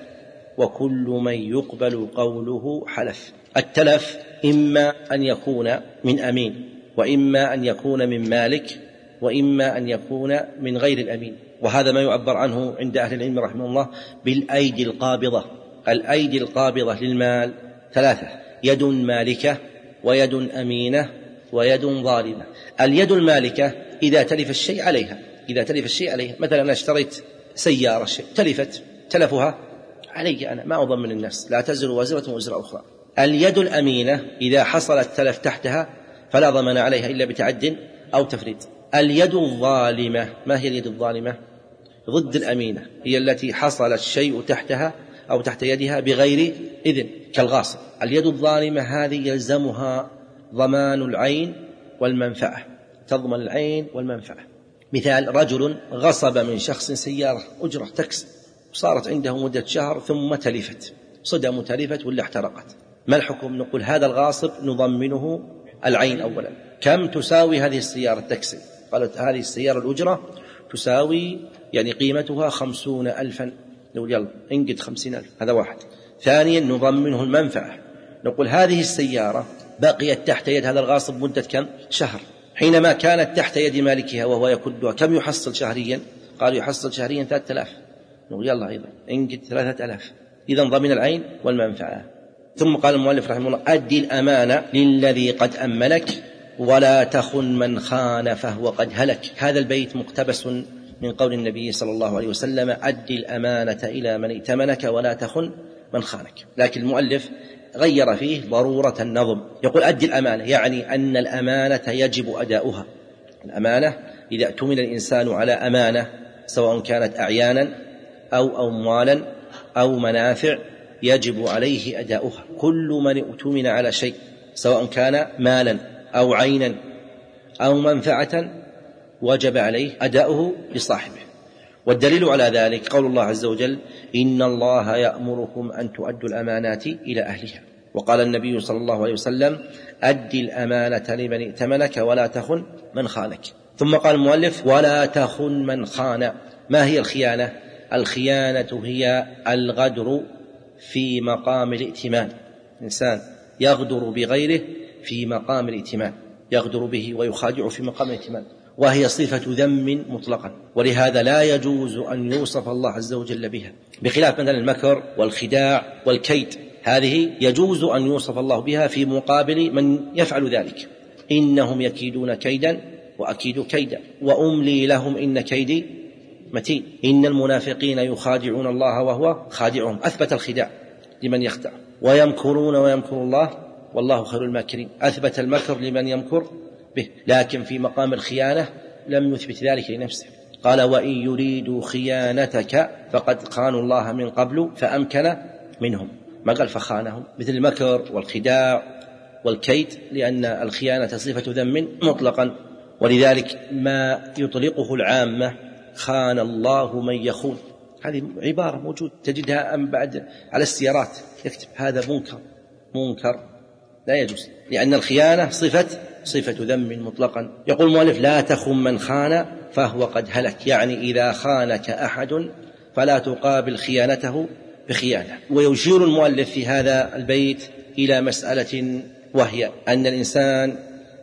وكل من يقبل قوله حلف. التلف إما أن يكون من أمين، وإما أن يكون من مالك، وإما أن يكون من غير الأمين، وهذا ما يعبر عنه عند أهل العلم رحمه الله بالأيدي القابضة. الأيدي القابضة للمال ثلاثة: يد مالكة ويد أمينة ويد ظالمة. اليد المالكة إذا تلف الشيء عليها، إذا تلف الشيء عليها، مثلا أنا اشتريت سيارة شيء تلفت، تلفها علي أنا، ما أضمن الناس، لا تزر وازرة وزر أخرى. اليد الأمينة إذا حصل التلف تحتها فلا ضمان عليها إلا بتعد أو تفريط. اليد الظالمة، ما هي اليد الظالمة؟ ضد الأمينة، هي التي حصل الشيء تحتها أو تحت يدها بغير إذن كالغاصب. اليد الظالمة هذه يلزمها ضمان العين والمنفعة، تضمن العين والمنفعة. مثال رجل غصب من شخص سيارة أجرة تاكسي وصارت عنده مدة شهر ثم تلفت، صدم تلفت ولا احترقت، ما الحكم؟ نقول هذا الغاصب نضمنه العين أولا. كم تساوي هذه السيارة التاكسي؟ قالت هذه السيارة الأجرة تساوي يعني قيمتها خمسون ألفا، نقول يلا انقد خمسين ألف، هذا واحد. ثانيا نضمنه المنفعة، نقول هذه السيارة بقيت تحت يد هذا الغاصب مدة كم؟ شهر. حينما كانت تحت يد مالكها وهو يكدها كم يحصل شهريا؟ قالوا يحصل شهريا ثلاثة آلاف، نقول يلا أيضا انقد ثلاثة آلاف. إذن ضمن العين والمنفعة. ثم قال المؤلف رحمه الله أدي الأمانة للذي قد أمنك ولا تخن من خان فهو قد هلك. هذا البيت مقتبس من قول النبي صلى الله عليه وسلم أدي الأمانة إلى من ائتمنك ولا تخن من خانك، لكن المؤلف غير فيه ضرورة النظم، يقول أدي الأمانة، يعني أن الأمانة يجب أداؤها. الأمانة إذا اؤتمن الإنسان على أمانة سواء كانت أعيانا أو أموالا أو منافع يجب عليه أداؤها. كل من اؤتمن على شيء سواء كان مالا أو عينا أو منفعة وجب عليه أداؤه لصاحبه. والدليل على ذلك قول الله عز وجل إن الله يأمركم أن تؤدوا الأمانات إلى أهلها. وقال النبي صلى الله عليه وسلم أدي الأمانة لمن ائتمنك ولا تخن من خانك. ثم قال المؤلف ولا تخن من خان. ما هي الخيانة؟ الخيانة هي الغدر في مقام الائتمان. إنسان يغدر بغيره في مقام الائتمان، يغدر به ويخادع في مقام الائتمان، وهي صفة ذم مطلقا، ولهذا لا يجوز أن يوصف الله عز وجل بها، بخلاف مثلا المكر والخداع والكيد، هذه يجوز أن يوصف الله بها في مقابل من يفعل ذلك. إنهم يكيدون كيدا وأكيد كيدا وأملي لهم إن كيدي متين. إن المنافقين يخادعون الله وهو خادعهم، أثبت الخداع لمن يخدع. ويمكرون ويمكر الله والله خير الماكرين، أثبت المكر لمن يمكر به، لكن في مقام الخيانة لم يثبت ذلك لنفسه. قال وإن يريدوا خيانتك فقد خانوا الله من قبل فأمكن منهم، ما قال فخانهم، مثل المكر والخداع والكيد، لأن الخيانة صفة ذم مطلقا، ولذلك ما يطلقه العامة خان الله من يخون، هذه عبارة موجود تجدها أم بعد على السيارات يكتب هذا منكر، منكر لا يجوز، لأن الخيانة صفة صفة ذم مطلقا. يقول المؤلف لا تخن من خان فهو قد هلك، يعني إذا خانك أحد فلا تقابل خيانته بخيانة. ويشير المؤلف في هذا البيت إلى مسألة، وهي أن الإنسان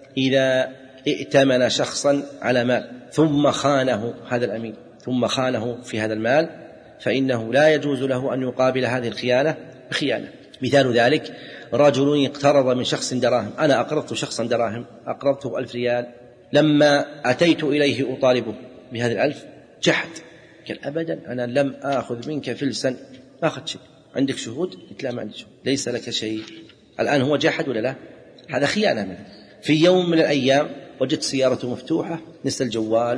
إذا ائتمن شخصا على مال ثم خانه هذا الأمين ثم خانه في هذا المال، فإنه لا يجوز له أن يقابل هذه الخيانة بخيانة. مثال ذلك رجل اقترض من شخص دراهم، أنا أقرضت شخصا دراهم، أقرضته ألف ريال، لما أتيت إليه أطالبه بهذه الألف جحد، قال أبدا أنا لم آخذ منك فلسا، ما أخذت شيء، عندك شهود؟ قلت لا ما عندي شهود، ليس لك شيء. الآن هو جحد ولا لا؟ هذا خيانة منه. في يوم من الأيام وجدت سيارته مفتوحة، نسى الجوال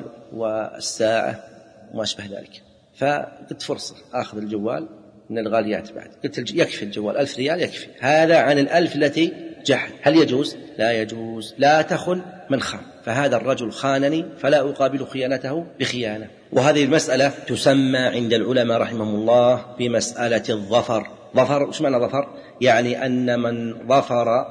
والساعة وما أشبه ذلك، فقلت فرصة آخذ الجوال من الغاليات بعد، قلت يكفي الجوال ألف ريال يكفي، هذا عن الألف التي جحد. هل يجوز؟ لا يجوز. لا تخن من خان، فهذا الرجل خانني فلا أقابل خيانته بخيانة. وهذه المسألة تسمى عند العلماء رحمهم الله بمسألة الظفر. ظفر، إيش معنى ظفر؟ يعني أن من ظفر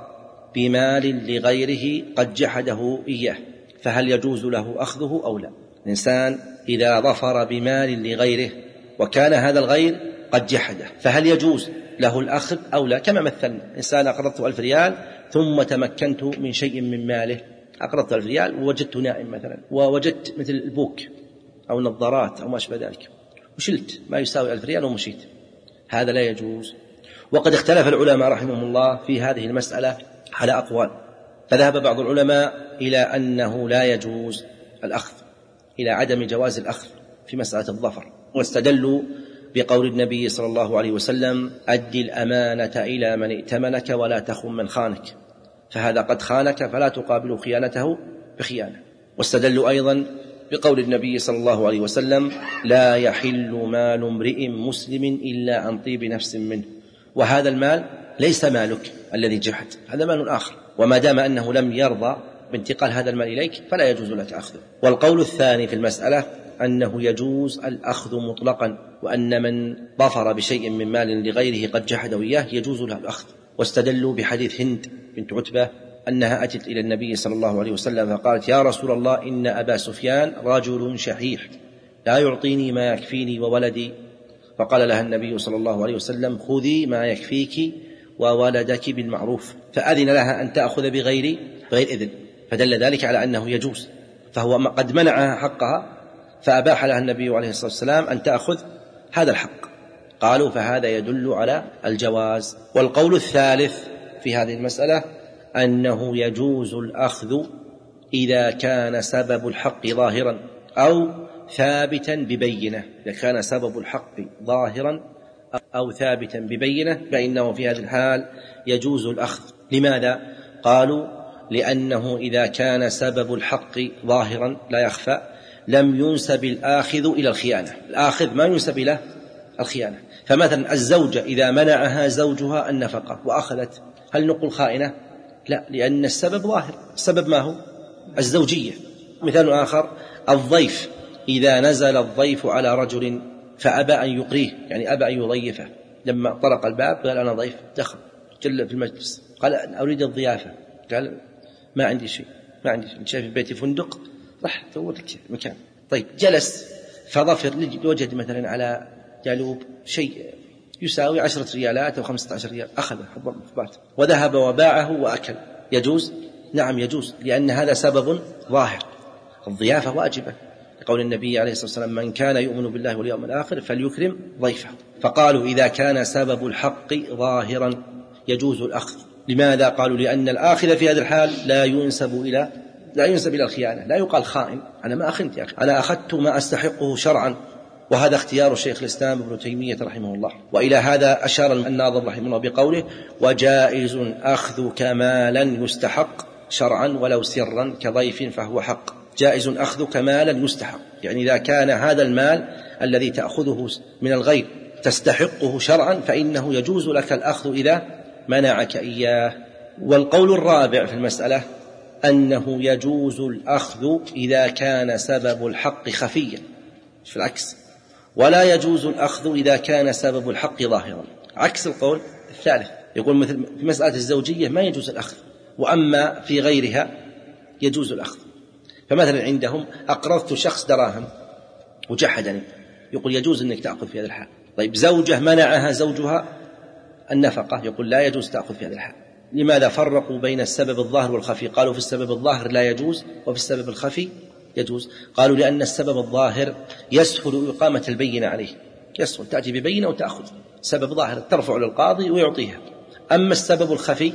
بمال لغيره قد جحده إياه، فهل يجوز له أخذه أو لا؟ الإنسان إذا ظفر بمال لغيره وكان هذا الغير قد جحده، فهل يجوز له الأخذ أو لا؟ كما مثلنا إنسان أقرضته ألف ريال ثم تمكنت من شيء من ماله، أقرضت ألف ريال ووجدت نائم مثلا، ووجدت مثل البوك أو نظارات أو ما أشبه ذلك، وشلت ما يساوي ألف ريال ومشيت، هذا لا يجوز. وقد اختلف العلماء رحمهم الله في هذه المسألة على أقوال، فذهب بعض العلماء إلى أنه لا يجوز الأخذ، إلى عدم جواز الأخذ في مسألة الظفر، واستدلوا بقول النبي صلى الله عليه وسلم أدي الأمانة إلى من ائتمنك ولا تخن من خانك، فهذا قد خانك فلا تقابل خيانته بخيانة. واستدلوا أيضا بقول النبي صلى الله عليه وسلم لا يحل مال امرئ مسلم إلا عن طيب نفس منه، وهذا المال ليس مالك الذي جحد، هذا مال آخر، وما دام أنه لم يرضى بانتقال هذا المال إليك فلا يجوز لك أخذه. والقول الثاني في المسألة أنه يجوز الأخذ مطلقا، وأن من ظفر بشيء من مال لغيره قد جحده إياه يجوز له الأخذ. واستدلوا بحديث هند بنت عتبة أنها أتت إلى النبي صلى الله عليه وسلم فقالت يا رسول الله إن أبا سفيان رجل شحيح لا يعطيني ما يكفيني وولدي، فقال لها النبي صلى الله عليه وسلم خذي ما يكفيك وولدك بالمعروف، فأذن لها أن تأخذ بغير غير إذن، فدل ذلك على أنه يجوز، فهو قد منعها حقها فأباح لها النبي عليه الصلاة والسلام أن تأخذ هذا الحق. قالوا فهذا يدل على الجواز. والقول الثالث في هذه المسألة أنه يجوز الأخذ إذا كان سبب الحق ظاهرا أو ثابتا ببينة، إذا كان سبب الحق ظاهرا أو ثابتا ببينة فإنه في هذه الحال يجوز الأخذ. لماذا؟ قالوا لأنه إذا كان سبب الحق ظاهرا لا يخفى لم ينسب الآخذ إلى الخيانة، الآخذ ما ينسب إلى الخيانة. فمثلا الزوجة إذا منعها زوجها النفقة وأخذت، هل نقول خائنة؟ لا، لأن السبب ظاهر، السبب ما هو؟ الزوجية. مثال آخر الضيف، إذا نزل الضيف على رجل فأبى أن يقريه، يعني أبى أن يضيفه، لما طرق الباب قال أنا ضيف دخل، جل في المجلس، قال أريد الضيافة، قال ما عندي شيء ما عندي شيء، شايف في بيتي فندق، راح دور لك مكان. طيب جلس فظفر وجد مثلا على جالوب شيء يساوي عشرة ريالات أو خمسة عشر ريال، أخذه وذهب وباعه وأكل. يجوز؟ نعم يجوز، لأن هذا سبب ظاهر. الضيافة واجبة لقول النبي عليه الصلاة والسلام: من كان يؤمن بالله واليوم الآخر فليكرم ضيفه. فقالوا إذا كان سبب الحق ظاهرا يجوز الأخذ. لماذا؟ قالوا لأن الآخذ في هذا الحال لا ينسب إلى لا ينسب إلى الخيانة، لا يقال خائن، أنا ما أخنت يا أخي، أنا أخذت ما أستحقه شرعا. وهذا اختيار شيخ الإسلام ابن تيمية رحمه الله. وإلى هذا أشار الناظم رحمه الله بقوله: وجائز أخذك مالا يستحق شرعا ولو سرا كضيف فهو حق. جائز أخذك مالا يستحق، يعني إذا كان هذا المال الذي تأخذه من الغير تستحقه شرعا فإنه يجوز لك الأخذ إذا منعك إياه. والقول الرابع في المسألة أنه يجوز الأخذ إذا كان سبب الحق خفيا، في العكس، ولا يجوز الأخذ إذا كان سبب الحق ظاهرا، عكس القول الثالث. يقول مثل في مسألة الزوجية ما يجوز الأخذ، وأما في غيرها يجوز الأخذ. فمثلا عندهم أقرضت شخص دراهم وجحدني، يقول يجوز أنك تأخذ في هذا الحال. طيب زوجة منعها زوجها النفقة، يقول لا يجوز تأخذ في هذا الحال. لماذا فرقوا بين السبب الظاهر والخفي؟ قالوا في السبب الظاهر لا يجوز وفي السبب الخفي يجوز. قالوا لأن السبب الظاهر يسهل إقامة البينة عليه، يسهل تأتي ببينة وتأخذ، سبب ظاهر ترفع للقاضي ويعطيها. أما السبب الخفي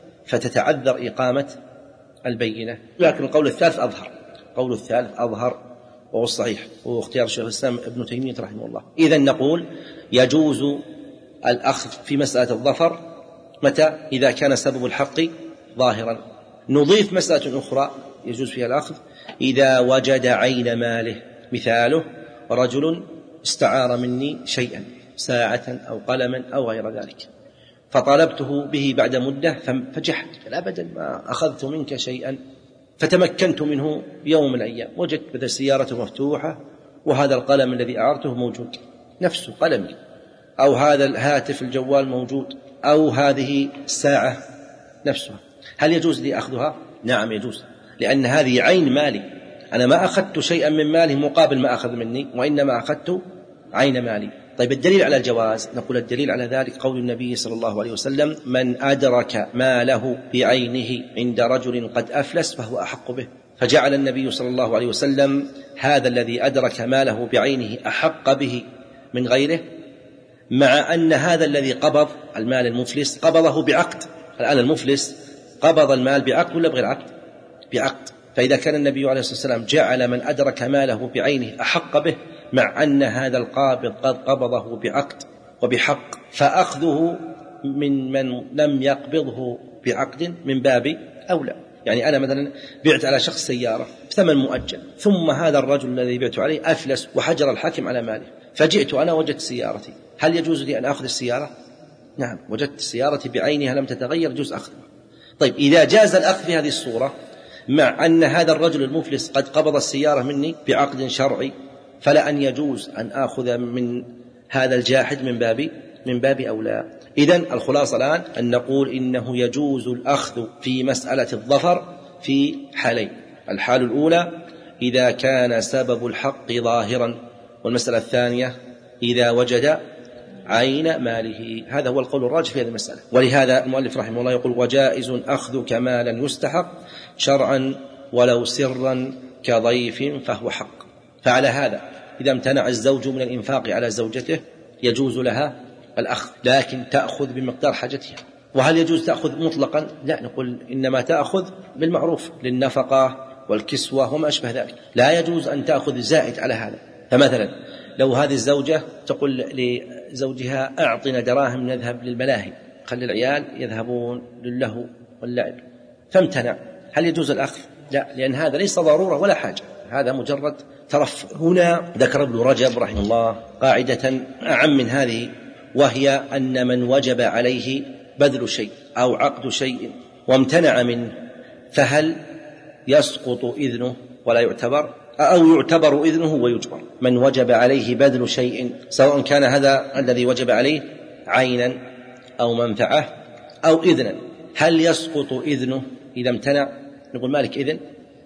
فتتعذر إقامة البينة. لكن القول الثالث أظهر، قول الثالث أظهر وهو الصحيح، وهو اختيار شيخ الإسلام ابن تيمية رحمه الله. إذن نقول يجوز الأخذ في مسألة الظفر متى؟ إذا كان سبب الحق ظاهرا. نضيف مسألة أخرى يجوز فيها الأخذ إذا وجد عين ماله، مثاله رجل استعار مني شيئا، ساعة أو قلما أو غير ذلك، فطلبته به بعد مدة فجحد، أبدا ما أخذت منك شيئا، فتمكنت منه يوم من الأيام، وجدت بدل سيارته مفتوحة وهذا القلم الذي أعرته موجود نفسه قلمي، أو هذا الهاتف الجوال موجود، أو هذه الساعة نفسها، هل يجوز لي أخذها؟ نعم يجوز، لأن هذه عين مالي، أنا ما أخذت شيئا من ماله مقابل ما أخذ مني، وإنما أخذت عين مالي. طيب الدليل على الجواز، نقول الدليل على ذلك قول النبي صلى الله عليه وسلم: من أدرك ماله بعينه عند رجل قد أفلس فهو أحق به. فجعل النبي صلى الله عليه وسلم هذا الذي أدرك ماله بعينه أحق به من غيره، مع أن هذا الذي قبض المال المفلس قبضه بعقد. الآن المفلس قبض المال بعقد ولا بغير عقد؟ بعقد. فإذا كان النبي عليه الصلاة والسلام جعل من أدرك ماله بعينه أحق به، مع أن هذا القابض قد قبضه بعقد وبحق، فأخذه من من لم يقبضه بعقد من باب أولى. يعني أنا مثلا بعت على شخص سيارة بثمن مؤجل، ثم هذا الرجل الذي بعت عليه أفلس وحجر الحاكم على ماله، فجئت أنا وجدت سيارتي، هل يجوز لي أن أخذ السيارة؟ نعم، وجدت سيارتي بعينها لم تتغير، يجوز أخذها. طيب إذا جاز الأخذ في هذه الصورة مع أن هذا الرجل المفلس قد قبض السيارة مني بعقد شرعي، فلا أن يجوز أن آخذ من هذا الجاحد من باب من باب أولى. إذن الخلاصة الآن أن نقول إنه يجوز الأخذ في مسألة الظفر في حالين: الحال الأولى إذا كان سبب الحق ظاهرا، والمسألة الثانية إذا وجد عين ماله. هذا هو القول الراجح في هذه المسألة. ولهذا المؤلف رحمه الله يقول: وجائز أخذ كمالا يستحق شرعا ولو سرا كضيف فهو حق. فعلى هذا إذا امتنع الزوج من الإنفاق على زوجته يجوز لها الأخذ، لكن تأخذ بمقدار حاجتها. وهل يجوز تأخذ مطلقا؟ لا، نقول إنما تأخذ بالمعروف للنفقة والكسوة وما أشبه ذلك، لا يجوز أن تأخذ زائد على هذا. فمثلا لو هذه الزوجة تقول لزوجها: أعطنا دراهم نذهب للملاهي، خلي العيال يذهبون للهو واللعب، فامتنع، هل يجوز الأخذ؟ لا، لأن هذا ليس ضرورة ولا حاجة، هذا مجرد ترف. هنا ذكر ابن رجب رحمه الله قاعدة أعم من هذه، وهي أن من وجب عليه بذل شيء أو عقد شيء وامتنع منه، فهل يسقط إذنه ولا يعتبر، أو يعتبر إذنه ويجبر؟ من وجب عليه بذل شيء، سواء كان هذا الذي وجب عليه عينا أو منفعة أو إذنا، هل يسقط إذنه إذا امتنع؟ نقول مالك إذن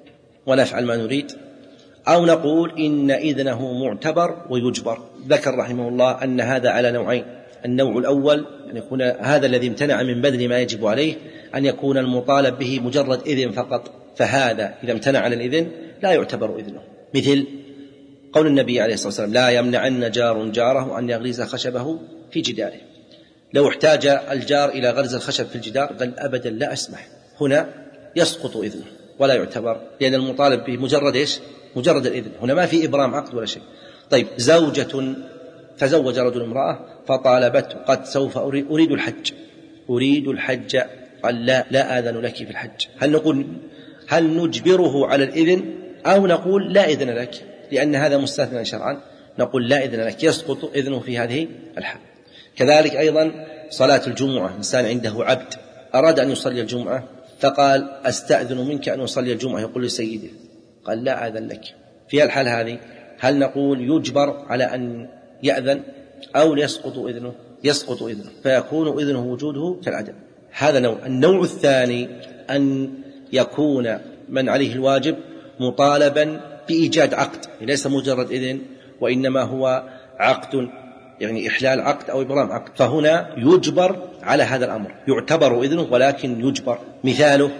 ونفعل ما نريد، أو نقول إن إذنه معتبر ويجبر. ذكر رحمه الله أن هذا على نوعين: النوع الأول أن يكون هذا الذي امتنع من بذل ما يجب عليه أن يكون المطالب به مجرد إذن فقط، فهذا إذا امتنع عن الإذن لا يعتبر إذنه، مثل قول النبي عليه الصلاة والسلام: لا يمنعن جار جاره أن يغرز خشبه في جداره. لو احتاج الجار إلى غرز الخشب في الجدار قال: أبدا لا أسمح. هنا يسقط إذنه ولا يعتبر، لأن المطالب به مجرد إيش؟ مجرد الإذن، هنا ما في إبرام عقد ولا شيء. طيب، زوجة تزوج رجل امرأة فطالبته: قد سوف أريد الحج أريد الحج قال: لا لا آذن لك في الحج. هل نقول هل نجبره على الإذن أو نقول لا إذن لك لأن هذا مستثنى شرعا؟ نقول لا إذن لك، يسقط إذنه في هذه الحال. كذلك أيضا صلاة الجمعة، إنسان عنده عبد أراد أن يصلي الجمعة فقال: أستأذن منك أن أصلي الجمعة، يقول لسيده قال: لا آذن لك. في الحال هذه هل نقول يجبر على أن يأذن أو يسقط إذنه؟ يسقط إذنه، فيكون إذنه وجوده كالعدم. هذا نوع. النوع الثاني أن يكون من عليه الواجب مطالبا بإيجاد عقد، ليس مجرد إذن وإنما هو عقد، يعني إحلال عقد أو إبرام عقد، فهنا يجبر على هذا الأمر، يعتبر إذنه ولكن يجبر. مثاله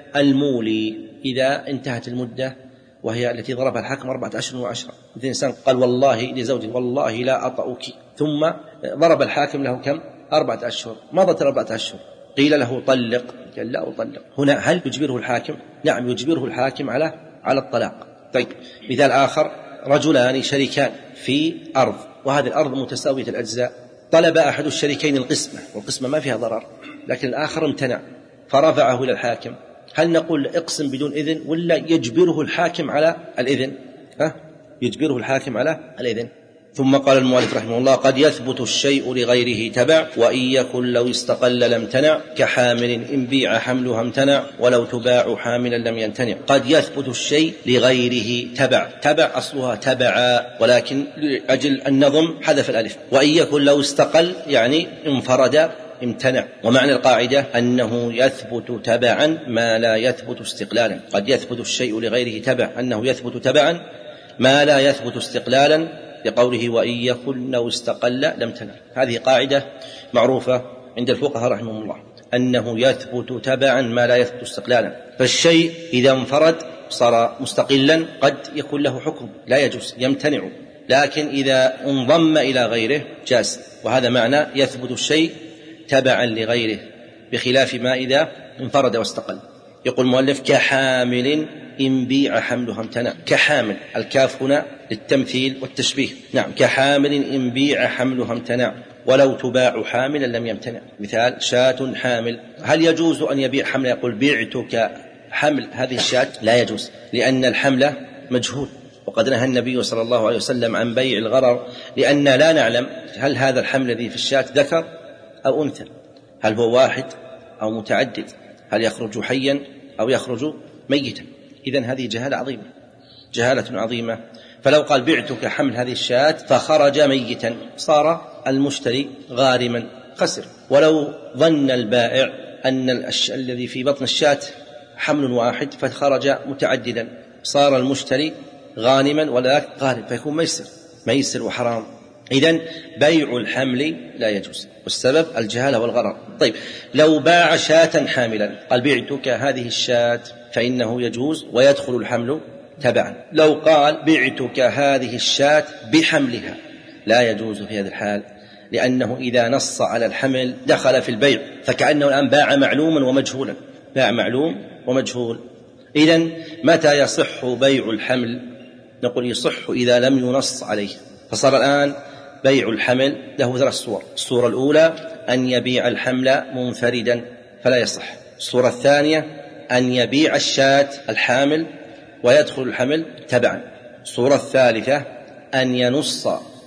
المولي إذا انتهت المدة وهي التي ضربها الحاكم أربعة أشهر وعشرة، مثل إنسان قال والله لزوجه والله لا أطأك، ثم ضرب الحاكم له كم؟ أربعة أشهر، مضت أربعة أشهر، قيل له طلق، قال لا أطلق. هنا هل يجبره الحاكم؟ نعم يجبره الحاكم على على الطلاق. طيب، مثال آخر: رجلان شريكان في أرض وهذه الأرض متساوية الأجزاء، طلب أحد الشريكين القسمة، والقسمة ما فيها ضرر، لكن الآخر امتنع فرفعه إلى الحاكم، هل نقول اقسم بدون إذن ولا يجبره الحاكم على الإذن؟ ها؟ يجبره الحاكم على الإذن. ثم قال المؤلف رحمه الله: قد يثبت الشيء لغيره تبع، وإن يكن لو استقل لم تنع، كحامل إن بيع حملها امتنع، ولو تباع حاملا لم يمتنع. قد يثبت الشيء لغيره تبع، تبع أصلها تبعا، ولكن لأجل النظم حذف الألف. وإن يكن لو استقل يعني انفرد امتنع. ومعنى القاعدة أنه يثبت تبعا ما لا يثبت استقلالا. قد يثبت الشيء لغيره تبع، أنه يثبت تبعا ما لا يثبت استقلالا، لقوله وإن يكن لو استقل لم تنع. هذه قاعدة معروفة عند الفقهاء رحمهم الله، أنه يثبت تبعا ما لا يثبت استقلالا. فالشيء إذا انفرد صار مستقلا قد يكون له حكم لا يجوز يمتنع، لكن إذا انضم إلى غيره جاز. وهذا معنى يثبت الشيء تبعا لغيره، بخلاف ما إذا انفرد واستقل. يقول المؤلف: كحامل إن بيع حملها امتنع. كحامل، الكاف هنا للتمثيل والتشبيه. نعم، كحامل إن بيع حملها امتنع، ولو تباع حاملا لم يمتنع. مثال: شاة حامل، هل يجوز أن يبيع حمل؟ يقول: بعتك حمل هذه الشاة، لا يجوز، لأن الحمل مجهول، وقد نهى النبي صلى الله عليه وسلم عن بيع الغرر، لأن لا نعلم هل هذا الحمل الذي في الشاة ذكر أو أنثى، هل هو واحد أو متعدد، هل يخرج حيا أو يخرج ميتا. إذن هذه جهالة عظيمة، جهالة عظيمة. فلو قال: بعتك حمل هذه الشاة فخرج ميتا، صار المشتري غارما خسر. ولو ظن البائع أن الش... الذي في بطن الشاة حمل واحد فخرج متعددا، صار المشتري غانما ولا غارم، فيكون ميسر ميسر وحرام. إذن بيع الحمل لا يجوز، والسبب الجهالة والغرر. طيب، لو باع شاة حاملا قال: بعتك هذه الشاة، فإنه يجوز ويدخل الحمل تبعا. لو قال: بعتك هذه الشاة بحملها، لا يجوز في هذا الحال، لأنه إذا نص على الحمل دخل في البيع، فكأنه الآن باع معلوما ومجهولا، باع معلوم ومجهول. إذن متى يصح بيع الحمل؟ نقول: يصح إذا لم ينص عليه. فصار الآن بيع الحمل له ثلاث صور: الصورة الأولى أن يبيع الحمل منفردا فلا يصح، الصورة الثانية أن يبيع الشاة الحامل ويدخل الحمل تبعا، الصورة الثالثة أن ينص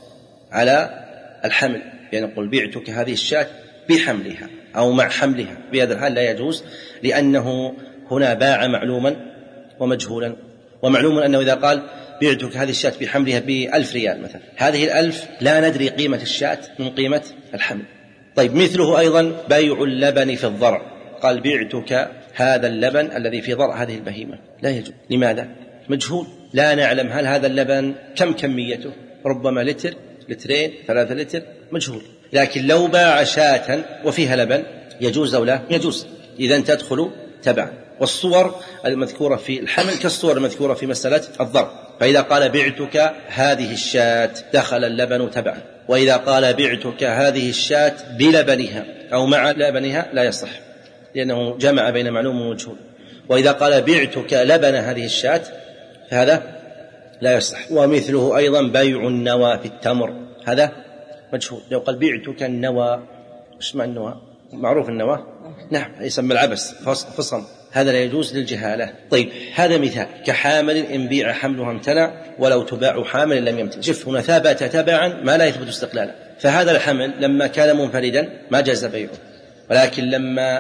على الحمل، يعني نقول: بعتك هذه الشاة بحملها أو مع حملها. بهذا الحال لا يجوز، لأنه هنا باع معلوما ومجهولا. ومعلوم أنه إذا قال: بعتك هذه الشاة بحملها بألف ريال مثلا، هذه الألف لا ندري قيمة الشاة من قيمة الحمل، طيب مثله أيضا بيع اللبن في الضرع، قال بعتك هذا اللبن الذي في ضرع هذه البهيمة، لا يجوز. لماذا؟ مجهول، لا نعلم هل هذا اللبن كم كميته، ربما لتر، لترين، ثلاثة لتر، مجهول. لكن لو باع شاة وفيها لبن يجوز أو لا؟ يجوز، إذن تدخل تبعا. والصور المذكورة في الحمل كالصور المذكورة في مسألة الضرب. فإذا قال بعتك هذه الشاة دخل اللبن تبعا، وإذا قال بعتك هذه الشاة بلبنها أو مع لبنها لا يصح، لأنه جمع بين معلوم ومجهول. وإذا قال بعتك لبن هذه الشاة فهذا لا يصح. ومثله أيضا بيع النوى في التمر، هذا مجهول. لو قال بعتك النوى، ايش معنى النوى؟ معروف النوى، نعم، يسمى العبس، فصم، هذا لا يجوز للجهالة. طيب هذا مثال كحامل إن بيع حملها امتنع ولو تباع حامل لم يمتنع. شوف هنا ثبت تبعا ما لا يثبت استقلالا. فهذا الحمل لما كان منفردا ما جاز بيعه، ولكن لما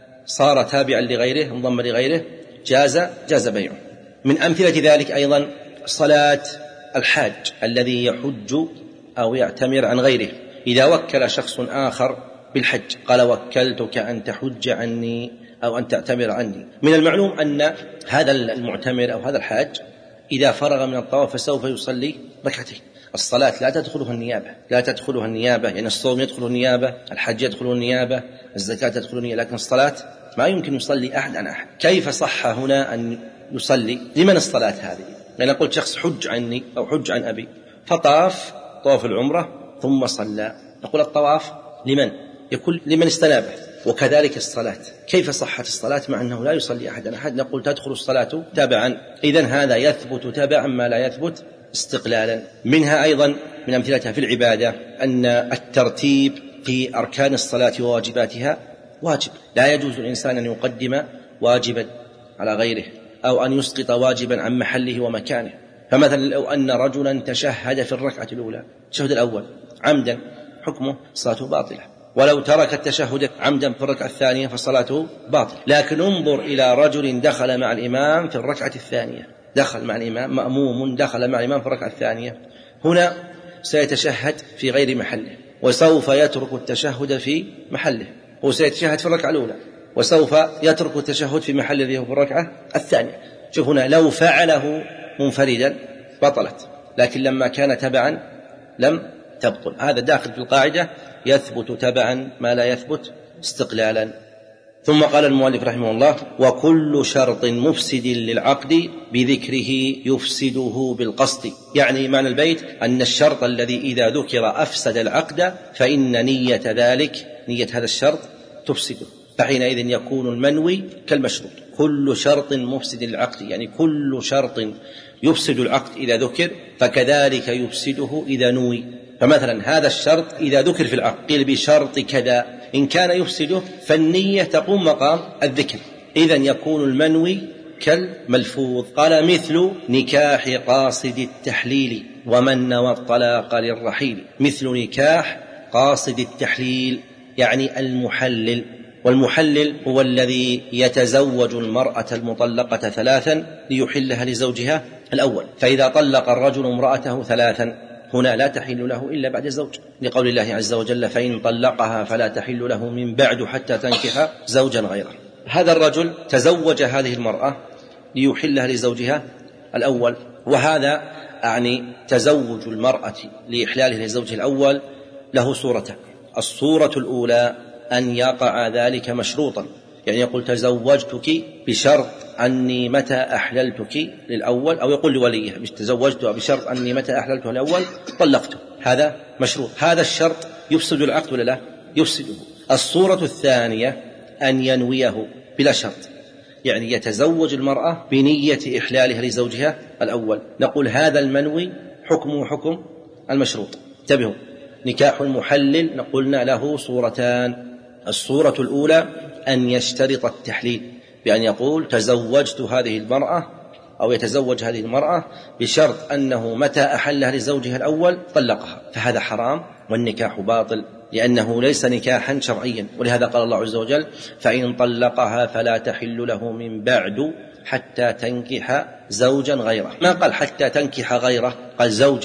صار تابعا لغيره انضم لغيره جاز جاز بيعه. من أمثلة ذلك أيضا صلاة الحاج الذي يحج أو يعتمر عن غيره، إذا وكل شخص آخر بالحج قال وكلتك أن تحج عني أو أن تعتمر عني، من المعلوم أن هذا المعتمر أو هذا الحاج إذا فرغ من الطواف فسوف يصلي ركعتين. الصلاة لا تدخلها النيابة، لا تدخلها النيابة، يعني الصوم يدخله النيابة، الحج يدخله النيابة، الزكاة تدخله النيابة، لكن الصلاة ما يمكن يصلي أحد عن أحد. كيف صح هنا أن يصلي؟ لمن الصلاة هذه؟ لأن قلت شخص حج عني أو حج عن أبي فطاف طواف العمرة ثم صلى، نقول الطواف لمن؟ يقول لمن استنابه. وكذلك الصلاة، كيف صحت الصلاة مع أنه لا يصلي أحد عن أحد؟ نقول تدخل الصلاة تبعا. إذن هذا يثبت تبعا ما لا يثبت استقلالا. منها أيضا من أمثلتها في العبادة أن الترتيب في أركان الصلاة وواجباتها واجب، لا يجوز الإنسان أن يقدم واجبا على غيره أو أن يسقط واجبا عن محله ومكانه. فمثلا لو أن رجلا تشهد في الركعة الأولى التشهد الأول عمدا حكمه صلاته باطلة، ولو ترك التشهد عمدا في الركعة الثانية فصلاته باطلة. لكن انظر إلى رجل دخل مع الإمام في الركعة الثانية، دخل مع الإمام مأموم دخل مع الإمام في الركعة الثانية، هنا سيتشهد في غير محله وسوف يترك التشهد في محله، وسيتشهد في الركعة الأولى وسوف يترك التشهد في محل الذي هو في الركعة الثانية. شوف هنا لو فعله منفردا بطلت، لكن لما كان تبعا لم تبطل. هذا داخل في القاعدة يثبت تبعا ما لا يثبت استقلالا. ثم قال المؤلف رحمه الله وكل شرط مفسد للعقد بذكره يفسده بالقصد. يعني معنى البيت أن الشرط الذي إذا ذكر أفسد العقد فإن نية ذلك، نية هذا الشرط تفسده، فحينئذ يكون المنوي كالمشروط. كل شرط مفسد للعقد، يعني كل شرط يفسد العقد إذا ذكر فكذلك يفسده إذا نوي. فمثلا هذا الشرط إذا ذكر في العقد قيل بشرط كذا، إن كان يفسده فالنية تقوم مقام الذكر، إذن يكون المنوي كالملفوظ. قال مثل نكاح قاصد التحليل ومن نوى الطلاق للرحيل. مثل نكاح قاصد التحليل يعني المحلل، والمحلل هو الذي يتزوج المرأة المطلقة ثلاثا ليحلها لزوجها الأول. فإذا طلق الرجل امرأته ثلاثا هنا لا تحل له إلا بعد الزوج، لقول الله عز وجل فإن طلقها فلا تحل له من بعد حتى تنكح زوجا غيره. هذا الرجل تزوج هذه المرأة ليحلها لزوجها الأول، وهذا يعني تزوج المرأة لإحلالها لزوجها الأول له صورتان. الصورة الأولى أن يقع ذلك مشروطا، يعني يقول تزوجتك بشرط أني متى أحللتك للأول، أو يقول لوليه تزوجتها بشرط أني متى أحللتها الأول طلقته، هذا مشروط. هذا الشرط يفسد العقد ولا لا؟ يفسده. الصورة الثانية أن ينويه بلا شرط، يعني يتزوج المرأة بنية إحلالها لزوجها الأول، نقول هذا المنوي حكمه حكم المشروط. انتبهوا، نكاح المحلل نقولنا له صورتان. الصورة الأولى أن يشترط التحليل بأن يقول تزوجت هذه المرأة أو يتزوج هذه المرأة بشرط أنه متى أحلها لزوجها الأول طلقها، فهذا حرام والنكاح باطل لأنه ليس نكاحا شرعيا. ولهذا قال الله عز وجل فإن طلقها فلا تحل له من بعد حتى تنكح زوجا غيره، ما قال حتى تنكح غيره، قال زوجا.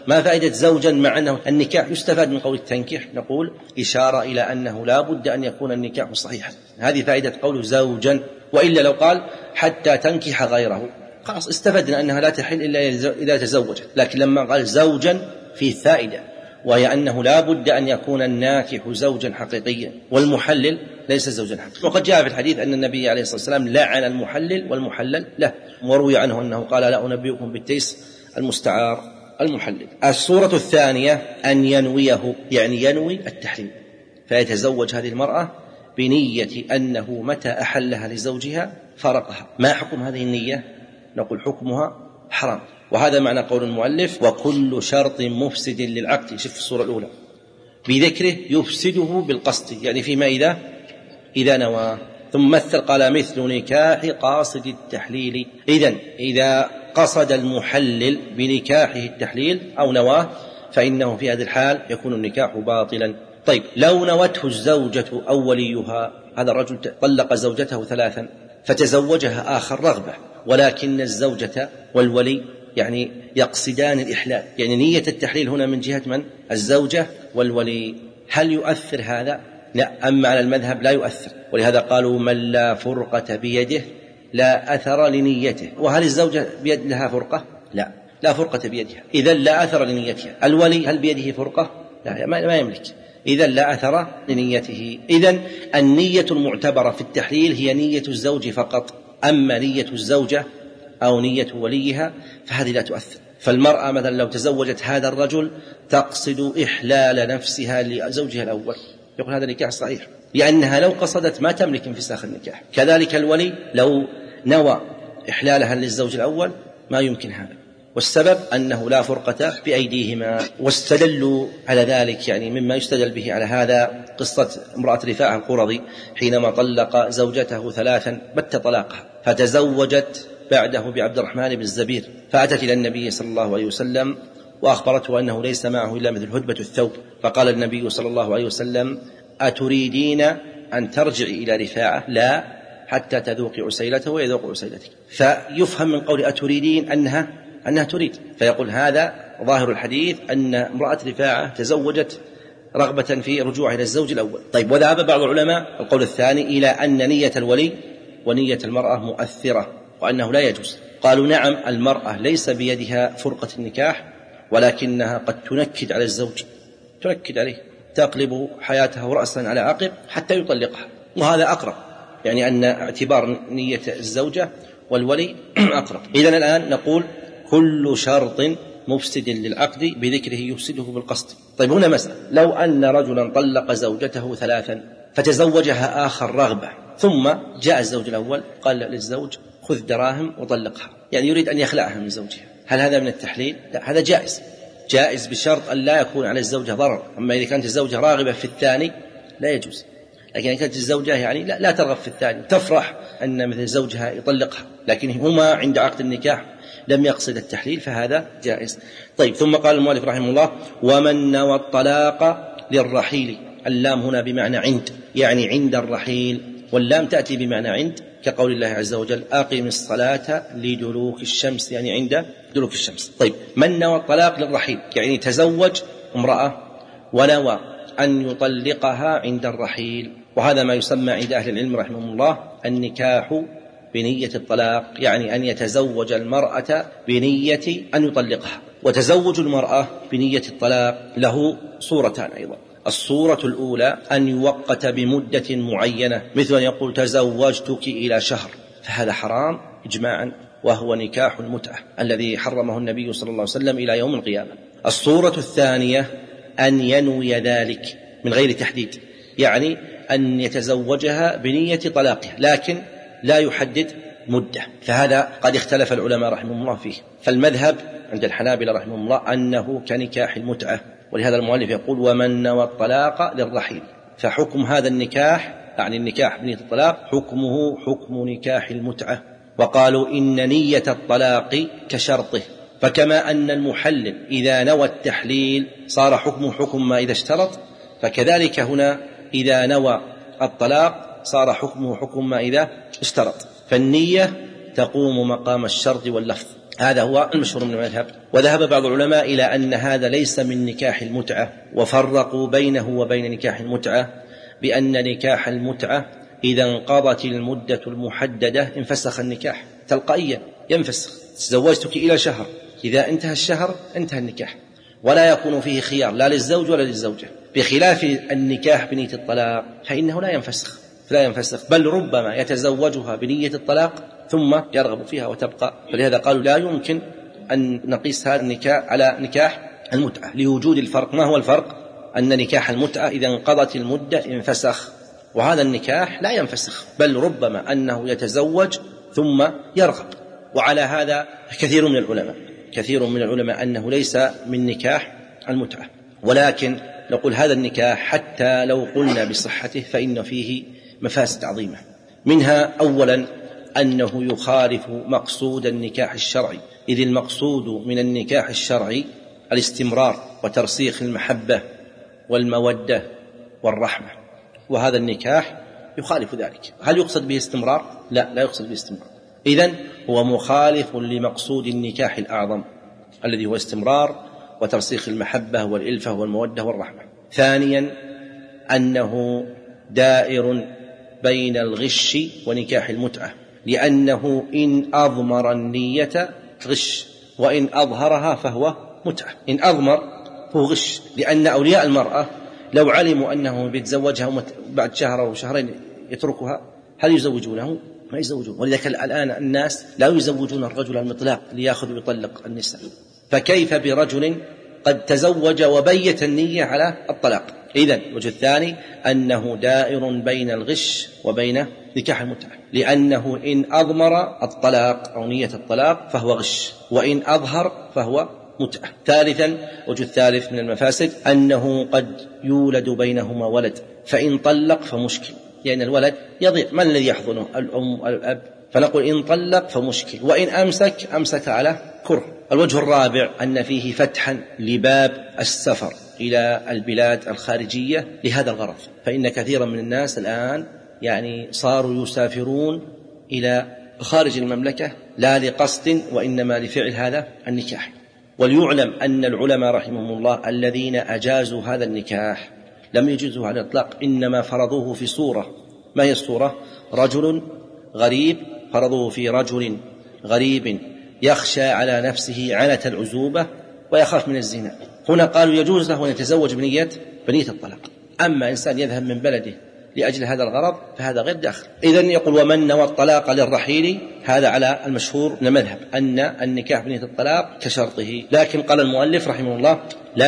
ما فائدة زوجا مع أنه النكاح يستفاد من قول التنكح؟ نقول إشارة إلى أنه لا بد أن يكون النكاح صحيحا، هذه فائدة قوله زوجا. وإلا لو قال حتى تنكح غيره خلاص استفدنا أنها لا تحل إلا إذا تزوجت، لكن لما قال زوجا فيه فائدة، وهي أنه لا بد أن يكون الناكح زوجا حقيقيا والمحلل ليس زوجا حقيقيا. وقد جاء في الحديث أن النبي عليه الصلاة والسلام لعن المحلل والمحلل له، وروي عنه أنه قال لا أنبئكم بالتيس المستعار المحلل. الصورة الثانية أن ينويه، يعني ينوي التحليل، فيتزوج هذه المرأة بنية أنه متى أحلها لزوجها فرقها. ما حكم هذه النية؟ نقول حكمها حرام، وهذا معنى قول المؤلف وكل شرط مفسد للعقد. شوف الصورة الأولى بذكره يفسده بالقصد، يعني فيما إذا إذا نوى، ثم مثل قال مثل نكاح قاصد التحليل. إذن إذا قصد المحلل بنكاحه التحليل أو نواه فإنه في هذه الحال يكون النكاح باطلا. طيب لو نوته الزوجة أو وليها، هذا الرجل طلق زوجته ثلاثا فتزوجها آخر رغبة، ولكن الزوجة والولي يعني يقصدان الإحلال، يعني نية التحليل هنا من جهة من؟ الزوجة والولي. هل يؤثر هذا؟ لا، أما على المذهب لا يؤثر، ولهذا قالوا من لا فرقة بيده لا أثر لنيته. وهل الزوجة بيد لها فرقة؟ لا، لا فرقة بيدها، إذن لا أثر لنيتها. الولي هل بيده فرقة؟ لا، ما يملك، إذن لا أثر لنيته. إذن النية المعتبرة في التحليل هي نية الزوج فقط، أما نية الزوجة أو نية وليها فهذه لا تؤثر. فالمرأة مثلا لو تزوجت هذا الرجل تقصد إحلال نفسها لزوجها الأول، يقول هذا نكاح صحيح، لأنها لو قصدت ما تملك انفساخ النكاح. كذلك الولي لو نوى إحلالها للزوج الأول ما يمكن هذا، والسبب أنه لا فرقة بأيديهما. واستدلوا على ذلك، يعني مما يستدل به على هذا قصة امرأة رفاعة القرظي حينما طلق زوجته ثلاثا بت طلاقها، فتزوجت بعده بعبد الرحمن بن الزبير، فأتت إلى النبي صلى الله عليه وسلم وأخبرته أنه ليس معه إلا مثل هدبة الثوب، فقال النبي صلى الله عليه وسلم أتريدين أن ترجعي إلى رفاعة؟ لا، حتى تذوقي عسيلته ويذوق عسيلتك. فيفهم من قول أتريدين أنها أنها تريد، فيقول هذا ظاهر الحديث أن امرأة رفاعة تزوجت رغبة في رجوعها إلى الزوج الأول. طيب وذهب بعض العلماء القول الثاني إلى أن نية الولي ونية المرأة مؤثرة وأنه لا يجوز. قالوا نعم، المرأة ليس بيدها فرقة النكاح، ولكنها قد تنكد على الزوج، تنكد عليه، تقلب حياته رأسا على عقب حتى يطلقها، وهذا أقرب، يعني أن اعتبار نية الزوجة والولي أقرب. إذن الآن نقول كل شرط مفسد للعقد بذكره يفسده بالقصد. طيب هنا مسألة، لو أن رجلا طلق زوجته ثلاثا فتزوجها آخر رغبة، ثم جاء الزوج الأول قال للزوج خذ دراهم وطلقها، يعني يريد أن يخلعها من زوجها، هل هذا من التحليل؟ لا، هذا جائز، جائز بشرط أن لا يكون على الزوجة ضرر. أما إذا كانت الزوجة راغبة في الثاني لا يجوز، لكن إذا كانت الزوجة يعني لا, لا ترغب في الثاني، تفرح أن مثل زوجها يطلقها، لكن هما عند عقد النكاح لم يقصد التحليل، فهذا جائز. طيب ثم قال المؤلف رحمه الله ومن نوى الطلاق للرحيل، اللام هنا بمعنى عند، يعني عند الرحيل، واللام تأتي بمعنى عند كقول الله عز وجل أقم الصلاة لدلوك الشمس، يعني عند دلوك الشمس. طيب من نوى الطلاق للرحيل، يعني تزوج امرأة ونوى أن يطلقها عند الرحيل، وهذا ما يسمى عند أهل العلم رحمهم الله النكاح بنية الطلاق، يعني أن يتزوج المرأة بنية أن يطلقها. وتزوج المرأة بنية الطلاق له صورتان أيضا. الصورة الأولى أن يوقت بمدة معينة، مثل أن يقول تزوجتك إلى شهر، فهذا حرام إجماعا، وهو نكاح المتعة الذي حرمه النبي صلى الله عليه وسلم إلى يوم القيامة. الصورة الثانية أن ينوي ذلك من غير تحديد، يعني أن يتزوجها بنية طلاقها لكن لا يحدد مدة، فهذا قد اختلف العلماء رحمهم الله فيه. فالمذهب عند الحنابلة رحمهم الله أنه كنكاح المتعة، ولهذا المؤلف يقول ومن نوى الطلاق للرحيل، فحكم هذا النكاح يعني النكاح بنية الطلاق حكمه حكم نكاح المتعة. وقالوا إن نية الطلاق كشرطه، فكما أن المحلل إذا نوى التحليل صار حكمه حكم ما إذا اشترط، فكذلك هنا إذا نوى الطلاق صار حكمه حكم ما إذا اشترط، فالنية تقوم مقام الشرط واللفظ. هذا هو المشهور من المذهب. وذهب بعض العلماء إلى أن هذا ليس من نكاح المتعة، وفرقوا بينه وبين نكاح المتعة بأن نكاح المتعة إذا انقضت المدة المحددة انفسخ النكاح تلقائيا، ينفسخ. تزوجتك إلى شهر، إذا انتهى الشهر انتهى النكاح، ولا يكون فيه خيار لا للزوج ولا للزوجة، بخلاف النكاح بنية الطلاق فإنه لا ينفسخ لا ينفسخ بل ربما يتزوجها بنية الطلاق ثم يرغب فيها وتبقى. فلهذا قالوا لا يمكن أن نقيس هذا النكاح على نكاح المتعة لوجود الفرق. ما هو الفرق؟ أن نكاح المتعة إذا انقضت المدة انفسخ، وهذا النكاح لا ينفسخ بل ربما أنه يتزوج ثم يرغب. وعلى هذا كثير من العلماء كثير من العلماء أنه ليس من نكاح المتعة. ولكن نقول هذا النكاح حتى لو قلنا بصحته فإن فيه مفاسد عظيمة، منها أولا أنه يخالف مقصود النكاح الشرعي، إذ المقصود من النكاح الشرعي الاستمرار وترسيخ المحبة والمودة والرحمة، وهذا النكاح يخالف ذلك. هل يقصد به استمرار؟ لا لا يقصد به استمرار. إذن هو مخالف لمقصود النكاح الأعظم الذي هو استمرار وترسيخ المحبة والإلفة والمودة والرحمة. ثانيا أنه دائر بين الغش ونكاح المتعة، لأنه إن أضمر النية غش، وإن أظهرها فهو متعة. إن أضمر فهو غش، لأن أولياء المرأة لو علموا أنه بيتزوجها بعد شهر أو شهرين يتركها هل يزوجونه؟ ما يزوجون. ولذلك الآن الناس لا يزوجون الرجل المطلق ليأخذ ويطلق النساء، فكيف برجل قد تزوج وبيت النية على الطلاق؟ إذن الوجه الثاني أنه دائر بين الغش وبين نكاح المتعة، لأنه إن أضمر الطلاق أو نية الطلاق فهو غش، وإن أظهر فهو متعة. ثالثا وجه الثالث من المفاسد أنه قد يولد بينهما ولد، فإن طلق فمشكل، لأن يعني الولد يضيع، من الذي يحضنه؟ الأم والأب. فنقول إن طلق فمشكل، وإن أمسك أمسك على كره. الوجه الرابع أن فيه فتحا لباب السفر إلى البلاد الخارجية لهذا الغرض، فإن كثيرا من الناس الآن يعني صاروا يسافرون إلى خارج المملكة لا لقصد وإنما لفعل هذا النكاح. وليعلم أن العلماء رحمهم الله الذين أجازوا هذا النكاح لم يجوزوه على الإطلاق، إنما فرضوه في صورة. ما هي الصورة؟ رجل غريب، فرضوه في رجل غريب يخشى على نفسه عنة العزوبة ويخاف من الزنا. هنا قالوا يجوز له أن يتزوج بنية بنية الطلاق. أما إنسان يذهب من بلده لأجل هذا الغرض فهذا غير داخل. إذن يقول ومن نوى الطلاق للرحيل، هذا على المشهور من المذهب أن النكاح بنية الطلاق كشرطه. لكن قال المؤلف رحمه الله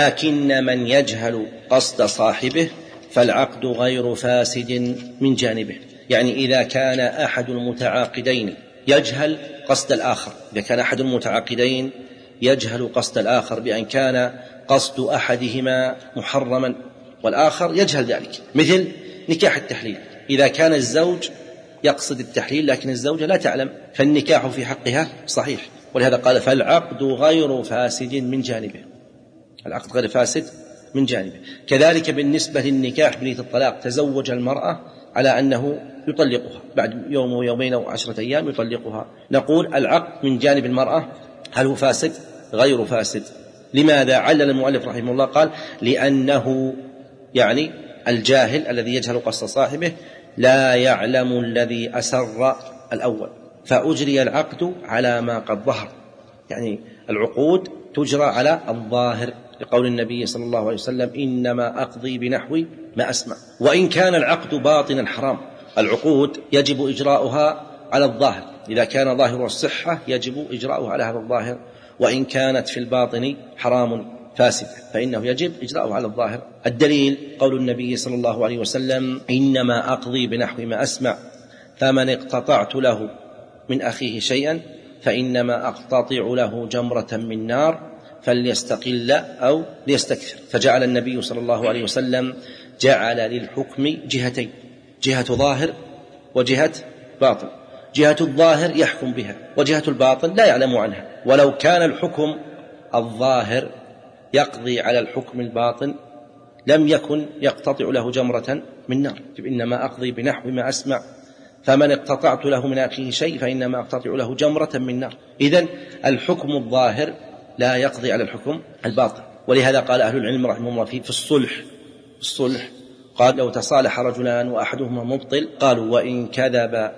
لكن من يجهل قصد صاحبه فالعقد غير فاسد من جانبه. يعني إذا كان أحد المتعاقدين يجهل قصد الآخر، إذا كان أحد المتعاقدين يجهل قصد الآخر بأن كان قصد أحدهما محرما والآخر يجهل ذلك، مثل نكاح التحليل، إذا كان الزوج يقصد التحليل لكن الزوجة لا تعلم فالنكاح في حقها صحيح. ولهذا قال فالعقد غير فاسد من جانبه، العقد غير فاسد من جانبه. كذلك بالنسبة للنكاح بنية الطلاق، تزوج المرأة على أنه يطلقها بعد يوم ويومين أو عشرة أيام يطلقها، نقول العقد من جانب المرأة هل هو فاسد؟ غير فاسد. لماذا؟ علل المؤلف رحمه الله قال لأنه يعني الجاهل الذي يجهل قصد صاحبه لا يعلم الذي أسر الأول، فأجري العقد على ما قد ظهر، يعني العقود تجرى على الظاهر، لقول النبي صلى الله عليه وسلم إنما أقضي بنحو ما أسمع. وإن كان العقد باطنا حرام، العقود يجب إجراؤها على الظاهر، إذا كان ظاهر الصحة يجب إجراؤها على هذا الظاهر، وإن كانت في الباطن حرام فاسد فإنه يجب إجراؤه على الظاهر. الدليل قول النبي صلى الله عليه وسلم إنما أقضي بنحو ما أسمع، فمن اقتطعت له من أخيه شيئا فإنما أقتطع له جمرة من نار فليستقل أو ليستكثر. فجعل النبي صلى الله عليه وسلم جعل للحكم جهتين، جهة ظاهر وجهة باطن. جهة الظاهر يحكم بها وجهة الباطن لا يعلم عنها. ولو كان الحكم الظاهر يقضي على الحكم الباطن لم يكن يقتطع له جمرة من نار. إنما أقضي بنحو ما أسمع فمن اقتطعت له من أخيه شيء فإنما أقتطع له جمرة من نار. إذن الحكم الظاهر لا يقضي على الحكم الباطن. ولهذا قال أهل العلم رحمه الله في الصلح الصلح قال لو تصالح رجلان وأحدهما مبطل قالوا وإن كذب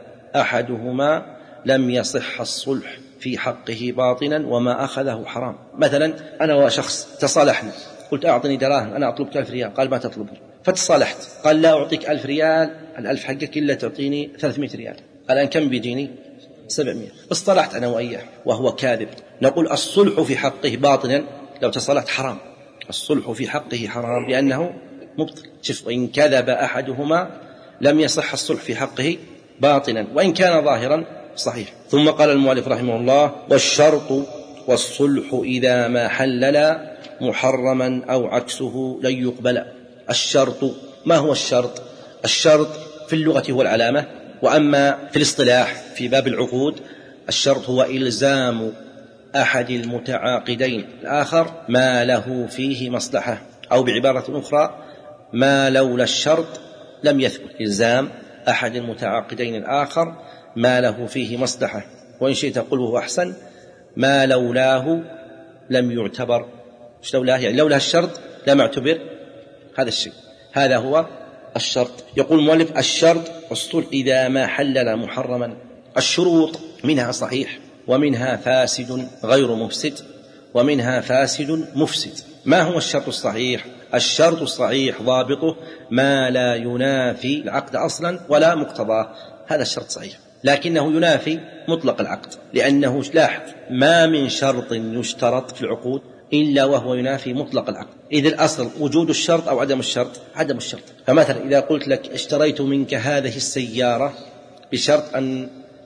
أحدهما لم يصح الصلح في حقه باطنا وما أخذه حرام. مثلا أنا وشخص تصالحنا، قلت أعطني دراهم، أنا أطلبك ألف ريال، قال ما تطلبني، فتصالحت، قال لا أعطيك ألف ريال، الألف حقك إلا تعطيني ثلاثمائة ريال، الآن كم بيجيني؟ سبعمائة. اصطلحت أنا وإياه وهو كاذب، نقول الصلح في حقه باطنا لو تصالحت حرام، الصلح في حقه حرام لأنه مبطل. شوف، وإن كذب أحدهما لم يصح الصلح في حقه باطنا وإن كان ظاهرا صحيح. ثم قال المؤلف رحمه الله: والشرط والصلح إذا ما حلل محرما أو عكسه لن يقبل. الشرط، ما هو الشرط؟ الشرط في اللغة هو العلامة، وأما في الاصطلاح في باب العقود الشرط هو إلزام أحد المتعاقدين الآخر ما له فيه مصلحة، أو بعبارة أخرى ما لولا الشرط لم يثبت. إلزام أحد المتعاقدين الآخر ما له فيه مصلحة، وإن شئت قل وهو أحسن ما لولاه لم يعتبر. مش لولاه يعني لولا الشرط لم يعتبر هذا الشيء، هذا هو الشرط. يقول المؤلف: الشرط والصلح إذا ما حلل محرما. الشروط منها صحيح ومنها فاسد غير مفسد ومنها فاسد مفسد. ما هو الشرط الصحيح؟ الشرط الصحيح ضابطه ما لا ينافي العقد أصلا ولا مقتضاه، هذا الشرط صحيح، لكنه ينافي مطلق العقد، لأنه لاحظ ما من شرط يشترط في العقود إلا وهو ينافي مطلق العقد. إذ الأصل وجود الشرط أو عدم الشرط؟ عدم الشرط. فمثلا إذا قلت لك اشتريت منك هذه السيارة بشرط أن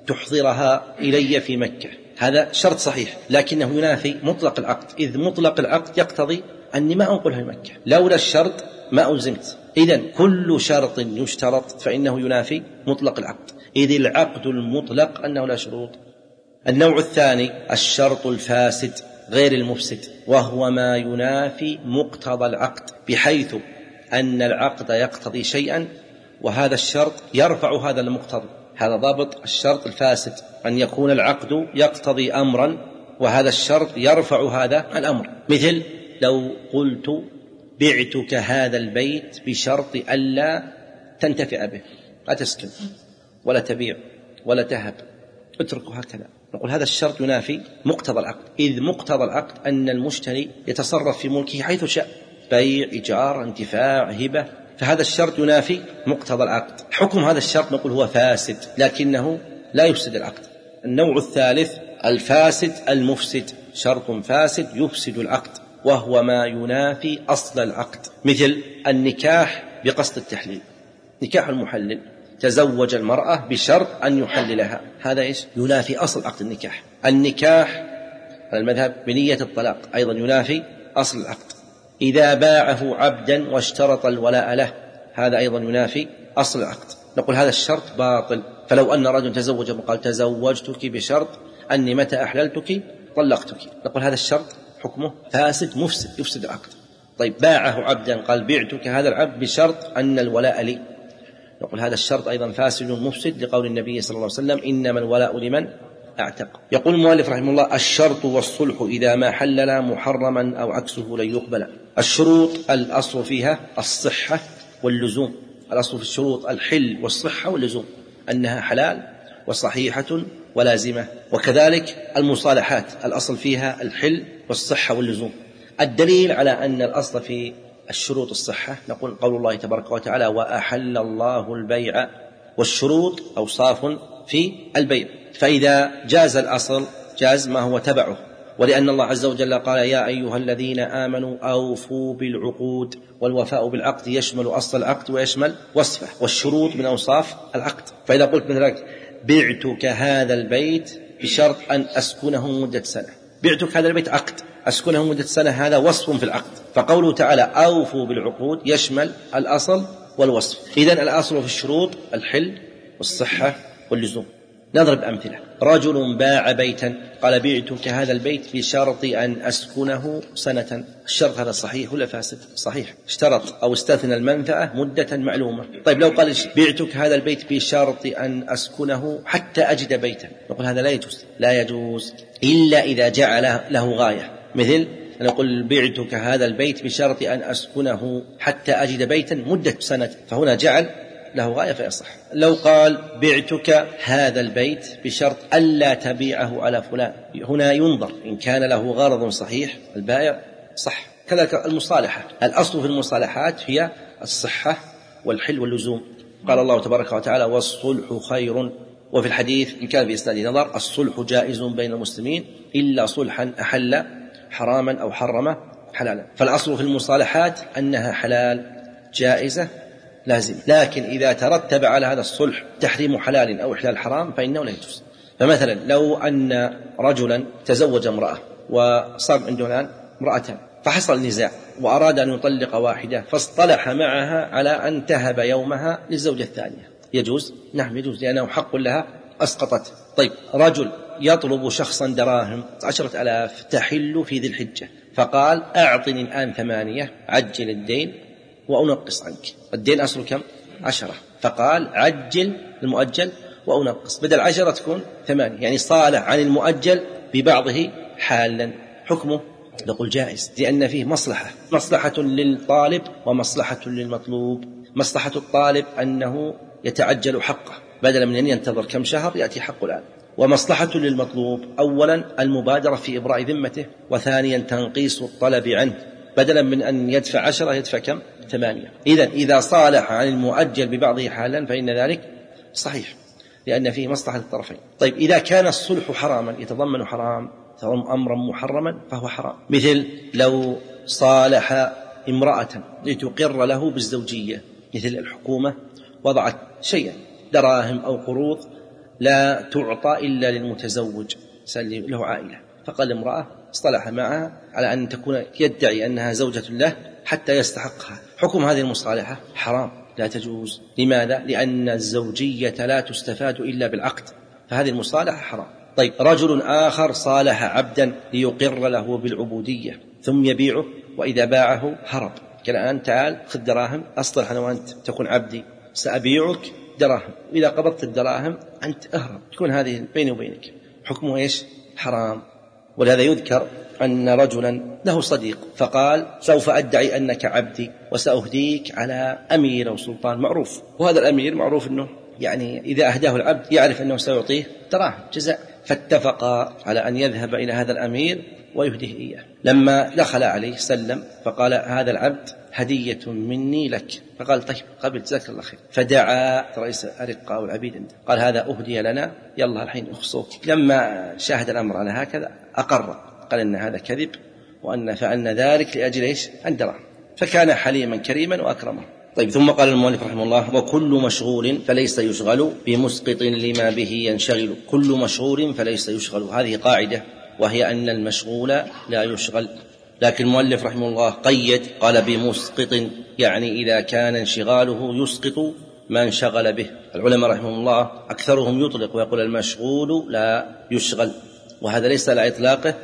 تحضرها إلي في مكة، هذا شرط صحيح لكنه ينافي مطلق العقد، إذ مطلق العقد يقتضي أني ما أنقلها لمكة، لولا الشرط ما ألزمت. إذن كل شرط يشترط فإنه ينافي مطلق العقد، إذ العقد المطلق أنه لا شروط. النوع الثاني الشرط الفاسد غير المفسد، وهو ما ينافي مقتضى العقد، بحيث أن العقد يقتضي شيئا وهذا الشرط يرفع هذا المقتضى. هذا ضابط الشرط الفاسد، أن يكون العقد يقتضي أمرا وهذا الشرط يرفع هذا الأمر. مثل لو قلت بعتك هذا البيت بشرط ألا تنتفع به، لا تسكن ولا تبيع ولا تهب، اتركه هكذا، نقول هذا الشرط ينافي مقتضى العقد، إذ مقتضى العقد أن المشتري يتصرف في ملكه حيث شاء، بيع، إيجار، انتفاع، هبة، فهذا الشرط ينافي مقتضى العقد. حكم هذا الشرط نقول هو فاسد لكنه لا يفسد العقد. النوع الثالث الفاسد المفسد، شرط فاسد يفسد العقد، وهو ما ينافي أصل العقد. مثل النكاح بقصد التحليل، نكاح المحلل، تزوج المرأة بشرط أن يحللها، هذا إيش؟ ينافي أصل عقد النكاح. النكاح على المذهب بنية الطلاق أيضا ينافي أصل العقد. إذا باعه عبدا واشترط الولاء له، هذا أيضا ينافي أصل العقد، نقول هذا الشرط باطل. فلو أن رجل تزوج وقال تزوجتك بشرط أني متى أحللتك طلقتك، نقول هذا الشرط حكمه فاسد مفسد يفسد العقد. طيب باعه عبدا قال بعتك هذا العبد بشرط أن الولاء لي، نقول هذا الشرط أيضا فاسد مفسد لقول النبي صلى الله عليه وسلم إنما الولاء لمن أعتق. يقول المؤلف رحمه الله: الشرط والصلح إذا ما حلل محرما أو عكسه لن يقبل. الشروط الأصل فيها الصحة واللزوم، الأصل في الشروط الحل والصحة واللزوم، أنها حلال وصحيحة ولازمة. وكذلك المصالحات الأصل فيها الحل والصحة واللزوم. الدليل على أن الأصل في الشروط الصحة نقول قول الله تبارك وتعالى: وأحل الله البيع، والشروط أوصاف في البيع، فإذا جاز الأصل جاز ما هو تبعه. ولأن الله عز وجل قال: يا أيها الذين آمنوا أوفوا بالعقود، والوفاء بالعقد يشمل أصل العقد ويشمل وصفه، والشروط من أوصاف العقد. فإذا قلت مثلا بعتك هذا البيت بشرط أن أسكنه مدة سنة، بعتك هذا البيت عقد، أسكنه مدة سنة هذا وصف في العقد. فقوله تعالى أوفوا بالعقود يشمل الأصل والوصف. إذن الأصل في الشروط الحل والصحة واللزوم. نضرب أمثلة. رجل باع بيتا، قال بعتك هذا البيت بشرط أن أسكنه سنة. الشرط هذا صحيح ولا فاسد؟ صحيح. اشترط أو استثنى المنفعة مدة معلومة. طيب لو قال بعتك هذا البيت بشرط أن أسكنه حتى أجد بيتا، نقول هذا لا يجوز. لا يجوز إلا إذا جعل له غاية، مثل نقول بعتك هذا البيت بشرط أن أسكنه حتى أجد بيتا مدة سنة، فهنا جعل له غاية فيصح. لو قال بعتك هذا البيت بشرط ألا تبيعه على فلان، هنا ينظر إن كان له غرض صحيح البائع صح. كذلك المصالحة، الأصل في المصالحات هي الصحة والحل واللزوم. قال الله تبارك وتعالى والصلح خير، وفي الحديث إن كان في إسناده نظر الصلح جائز بين المسلمين إلا صلحا أحل حراما أو حرم حلالا. فالأصل في المصالحات أنها حلال جائزة لازم، لكن إذا ترتب على هذا الصلح تحريم حلال أو إحلال حرام فإنه لا يجوز. فمثلا لو أن رجلا تزوج امرأة وصار عنده الآن امرأتان، فحصل نزاع وأراد أن يطلق واحدة، فاصطلح معها على أن تهب يومها للزوجة الثانية، يجوز؟ نعم يجوز، لأنه حق لها أسقطت. طيب رجل يطلب شخصا دراهم عشرة ألاف تحل في ذي الحجة، فقال أعطني الآن ثمانية عجل الدين وأنقص عنك. الدين أصله كم؟ عشرة، فقال عجل المؤجل وأنقص، بدل عشرة تكون ثمانية، يعني صالح عن المؤجل ببعضه حالا. حكمه نقول جائز، لأن فيه مصلحة، مصلحة للطالب ومصلحة للمطلوب. مصلحة الطالب أنه يتعجل حقه بدلا من أن ينتظر كم شهر يأتي حق الآن، ومصلحة للمطلوب أولا المبادرة في إبراء ذمته، وثانيا تنقيص الطلب عنه، بدلا من أن يدفع عشرة يدفع كم؟ ثمانية. إذن إذا صالح عن المؤجل ببعضه حالا فإن ذلك صحيح، لأن فيه مصلحة الطرفين. طيب إذا كان الصلح حراما يتضمن حرام أمرا محرما فهو حرام، مثل لو صالح امرأة لتقر له بالزوجية، مثل الحكومة وضعت شيئا دراهم أو قروض لا تعطى إلا للمتزوج له عائلة، فقال امرأة اصطلح معها على أن تكون يدعي أنها زوجة له حتى يستحقها. حكم هذه المصالحة حرام لا تجوز. لماذا؟ لأن الزوجية لا تستفاد إلا بالعقد، فهذه المصالحة حرام. طيب رجل آخر صالح عبدا ليقر له بالعبودية ثم يبيعه، وإذا باعه هرب، قال الآن تعال خذ دراهم أصلح أنا وأنت تكون عبدي، سأبيعك دراهم، إذا قبضت الدراهم أنت أهرب، تكون هذه بيني وبينك. حكمه إيش؟ حرام. ولهذا يذكر أن رجلا له صديق فقال سوف أدعي أنك عبدي وسأهديك على أمير أو سلطان معروف، وهذا الأمير معروف أنه يعني إذا أهداه العبد يعرف أنه سيعطيه دراهم جزاء، فاتفقا على أن يذهب إلى هذا الأمير ويهديه إياه. لما دخل عليه سلم فقال هذا العبد هدية مني لك، فقال طيب قبل جزاك الله خير، فدعا رئيس أرقاء والعبيد عنده قال هذا أهدي لنا يلا الحين أخصوك. لما شاهد الأمر على هكذا أقر، قال إن هذا كذب وأن فعلنا ذلك لأجل إيش؟ الدراهم، فكان حليما كريما وأكرمه. طيب ثم قال المؤلف رحمه الله وكل مشغول فليس يشغل بمسقط لما به ينشغل. كل مشغول فليس يشغل، هذه قاعدة، وهي أن المشغول لا يشغل. لكن المؤلف رحمه الله قيد قال بمسقط، يعني إذا كان انشغاله يسقط ما انشغل به. العلماء رحمه الله أكثرهم يطلق ويقول المشغول لا يشغل، وهذا ليس على إطلاقه،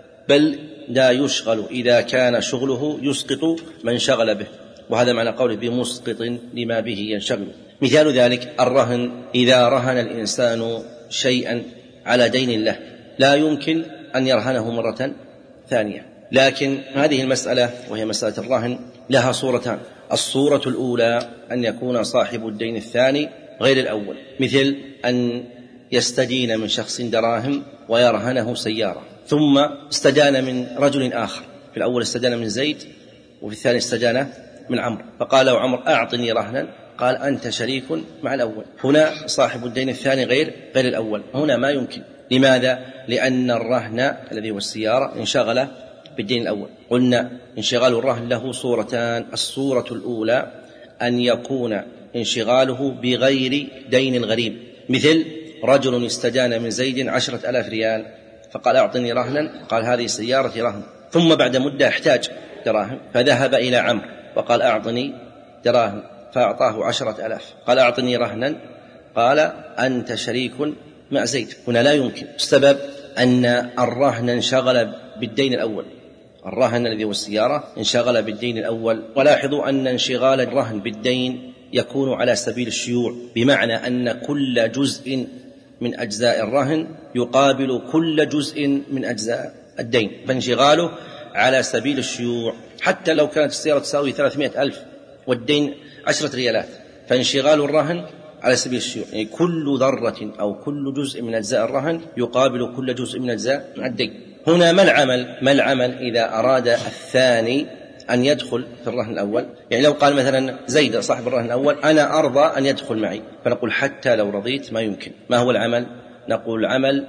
بل لا يشغل إذا كان شغله يسقط ما انشغل به، وهذا معنى قوله بمسقط لما به ينشغل. مثال ذلك الرهن، إذا رهن الإنسان شيئا على دين له لا يمكن أن يرهنه مرة ثانية، لكن هذه المسألة وهي مسألة الرهن لها صورتان. الصورة الأولى أن يكون صاحب الدين الثاني غير الأول، مثل أن يستدين من شخص دراهم ويرهنه سيارة، ثم استدان من رجل آخر، في الأول استدان من زيد وفي الثاني استدان من عمرو، فقال له عمرو أعطني رهنا، قال أنت شريك مع الأول. هنا صاحب الدين الثاني غير غير الأول، هنا ما يمكن. لماذا؟ لأن الرهن الذي هو السيارة انشغل بالدين الأول. قلنا انشغال الرهن له صورتان. الصورة الأولى أن يكون انشغاله بغير دين الغريب، مثل رجل استدان من زيد عشرة ألاف ريال فقال أعطني رهنا، قال هذه سيارتي رهن، ثم بعد مدة احتاج دراهم فذهب إلى عمرو وقال أعطني دراهم، فأعطاه عشرة ألاف، قال أعطني رهنا، قال أنت شريك مع زيد، هنا لا يمكن. السبب أن الرهن انشغل بالدين الأول، الرهن الذي هو السيارة انشغل بالدين الأول. ولاحظوا أن انشغال الرهن بالدين يكون على سبيل الشيوع، بمعنى أن كل جزء من أجزاء الرهن يقابل كل جزء من أجزاء الدين، فانشغاله على سبيل الشيوع. حتى لو كانت السيارة تساوي ثلاثمائة ألف والدين عشرة ريالات، فانشغال الرهن على سبيل الشيوع، يعني كل ذرة أو كل جزء من أجزاء الرهن يقابل كل جزء من أجزاء الدين. هنا ما العمل؟ ما العمل إذا أراد الثاني أن يدخل في الرهن الأول؟ يعني لو قال مثلا زيد صاحب الرهن الأول أنا أرضى أن يدخل معي، فنقول حتى لو رضيت ما يمكن. ما هو العمل؟ نقول العمل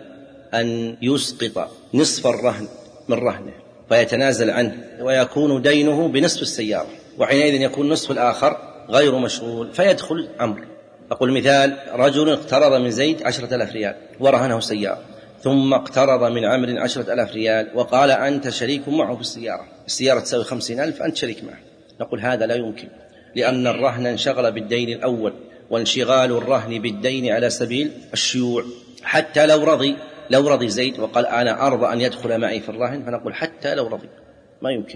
أن يسقط نصف الرهن من رهنه فيتنازل عنه ويكون دينه بنصف السيارة، وحينئذ يكون نصف الآخر غير مشغول فيدخل عمرو. أقول مثال: رجل اقترض من زيد عشرة آلاف ريال ورهنه سيارة، ثم اقترض من عمرو عشرة آلاف ريال وقال أنت شريك معه في السيارة، السيارة تساوي خمسين ألف أنت شريك معه. نقول هذا لا يمكن، لأن الرهن انشغل بالدين الأول، وانشغال الرهن بالدين على سبيل الشيوع. حتى لو رضي لو رضي زيد وقال أنا أرضى أن يدخل معي في الرهن، فنقول حتى لو رضي ما يمكن،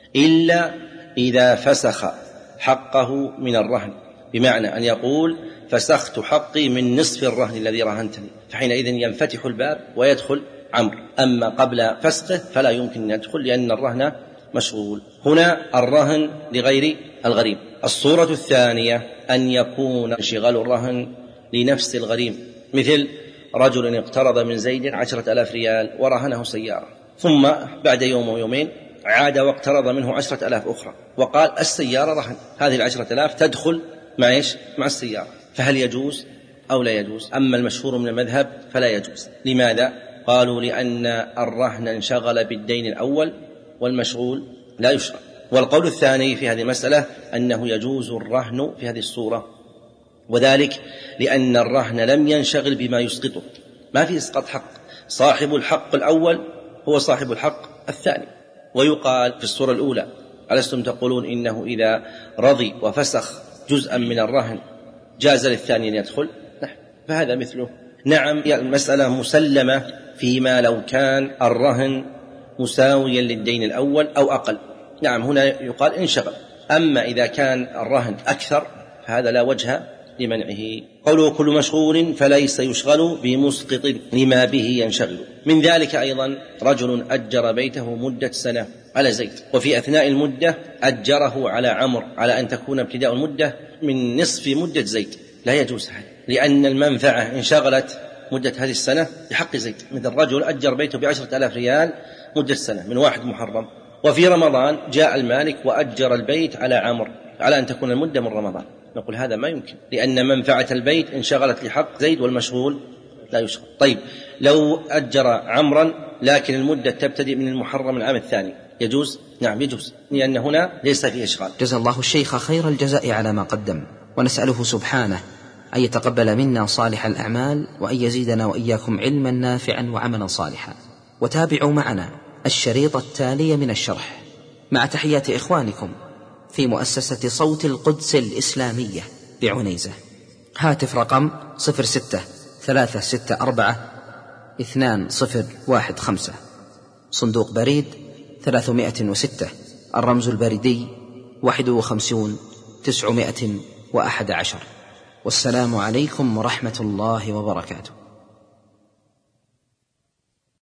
إلا إذا فسخ حقه من الرهن، بمعنى أن يقول فسخت حقي من نصف الرهن الذي رهنتني، فحينئذ ينفتح الباب ويدخل عمرو. أما قبل فسخه فلا يمكن أن يدخل، لأن الرهن مشغول. هنا الرهن لغير الغريم. الصورة الثانية أن يكون انشغال الرهن لنفس الغريم، مثل رجل اقترض من زيد عشرة آلاف ريال ورهنه سيارة، ثم بعد يوم ويومين عاد واقترض منه عشرة آلاف أخرى وقال السيارة رهن، هذه العشرة آلاف تدخل مع إيش؟ مع السيارة، فهل يجوز أو لا يجوز؟ أما المشهور من المذهب فلا يجوز. لماذا؟ قالوا لأن الرهن انشغل بالدين الأول والمشغول لا يشرع. والقول الثاني في هذه المسألة أنه يجوز الرهن في هذه الصورة، وذلك لأن الرهن لم ينشغل بما يسقطه، ما في إسقاط حق، صاحب الحق الأول هو صاحب الحق الثاني. ويقال في الصورة الأولى ألستم تقولون إنه إذا رضي وفسخ جزءا من الرهن جاز للثاني أن يدخل؟ نعم، فهذا مثله. نعم، المسألة مسلمة فيما لو كان الرهن مساويا للدين الأول أو أقل، نعم هنا يقال انشغل. أما إذا كان الرهن أكثر فهذا لا وجه لمنعه. قوله كل مشغول فليس يشغل بمسقط لما به ينشغل. من ذلك أيضا رجل أجر بيته مدة سنة على زيد، وفي أثناء المدة أجره على عمرو على أن تكون ابتداء المدة من نصف مدة زيد، لا يجوز هذا، لأن المنفعة انشغلت مدة هذه السنة بحق زيد. مثل الرجل أجر بيته بعشرة آلاف ريال مدة سنة من واحد محرم، وفي رمضان جاء المالك وأجر البيت على عمرو على أن تكون المدة من رمضان، نقول هذا ما يمكن، لأن منفعة البيت انشغلت لحق زيد والمشغول لا يشغل. طيب لو أجر عمرا لكن المدة تبتدئ من المحرم العام الثاني، يجوز؟ نعم يجوز، لأن هنا ليس فيه إشغال. جزا الله الشيخ خير الجزاء على ما قدم، ونسأله سبحانه أن يتقبل منا صالح الأعمال، وأن يزيدنا وإياكم علما نافعا وعملا صالحا. وتابعوا معنا الشريط التالي من الشرح مع تحيات إخوانكم في مؤسسة صوت القدس الإسلامية بعنيزة. هاتف رقم صفر ستة ثلاثة ستة أربعة اثنان صفر واحد خمسة، صندوق بريد ثلاثمائة وستة، الرمز البريدي واحد وخمسون تسعمائة وأحد عشر. والسلام عليكم ورحمة الله وبركاته.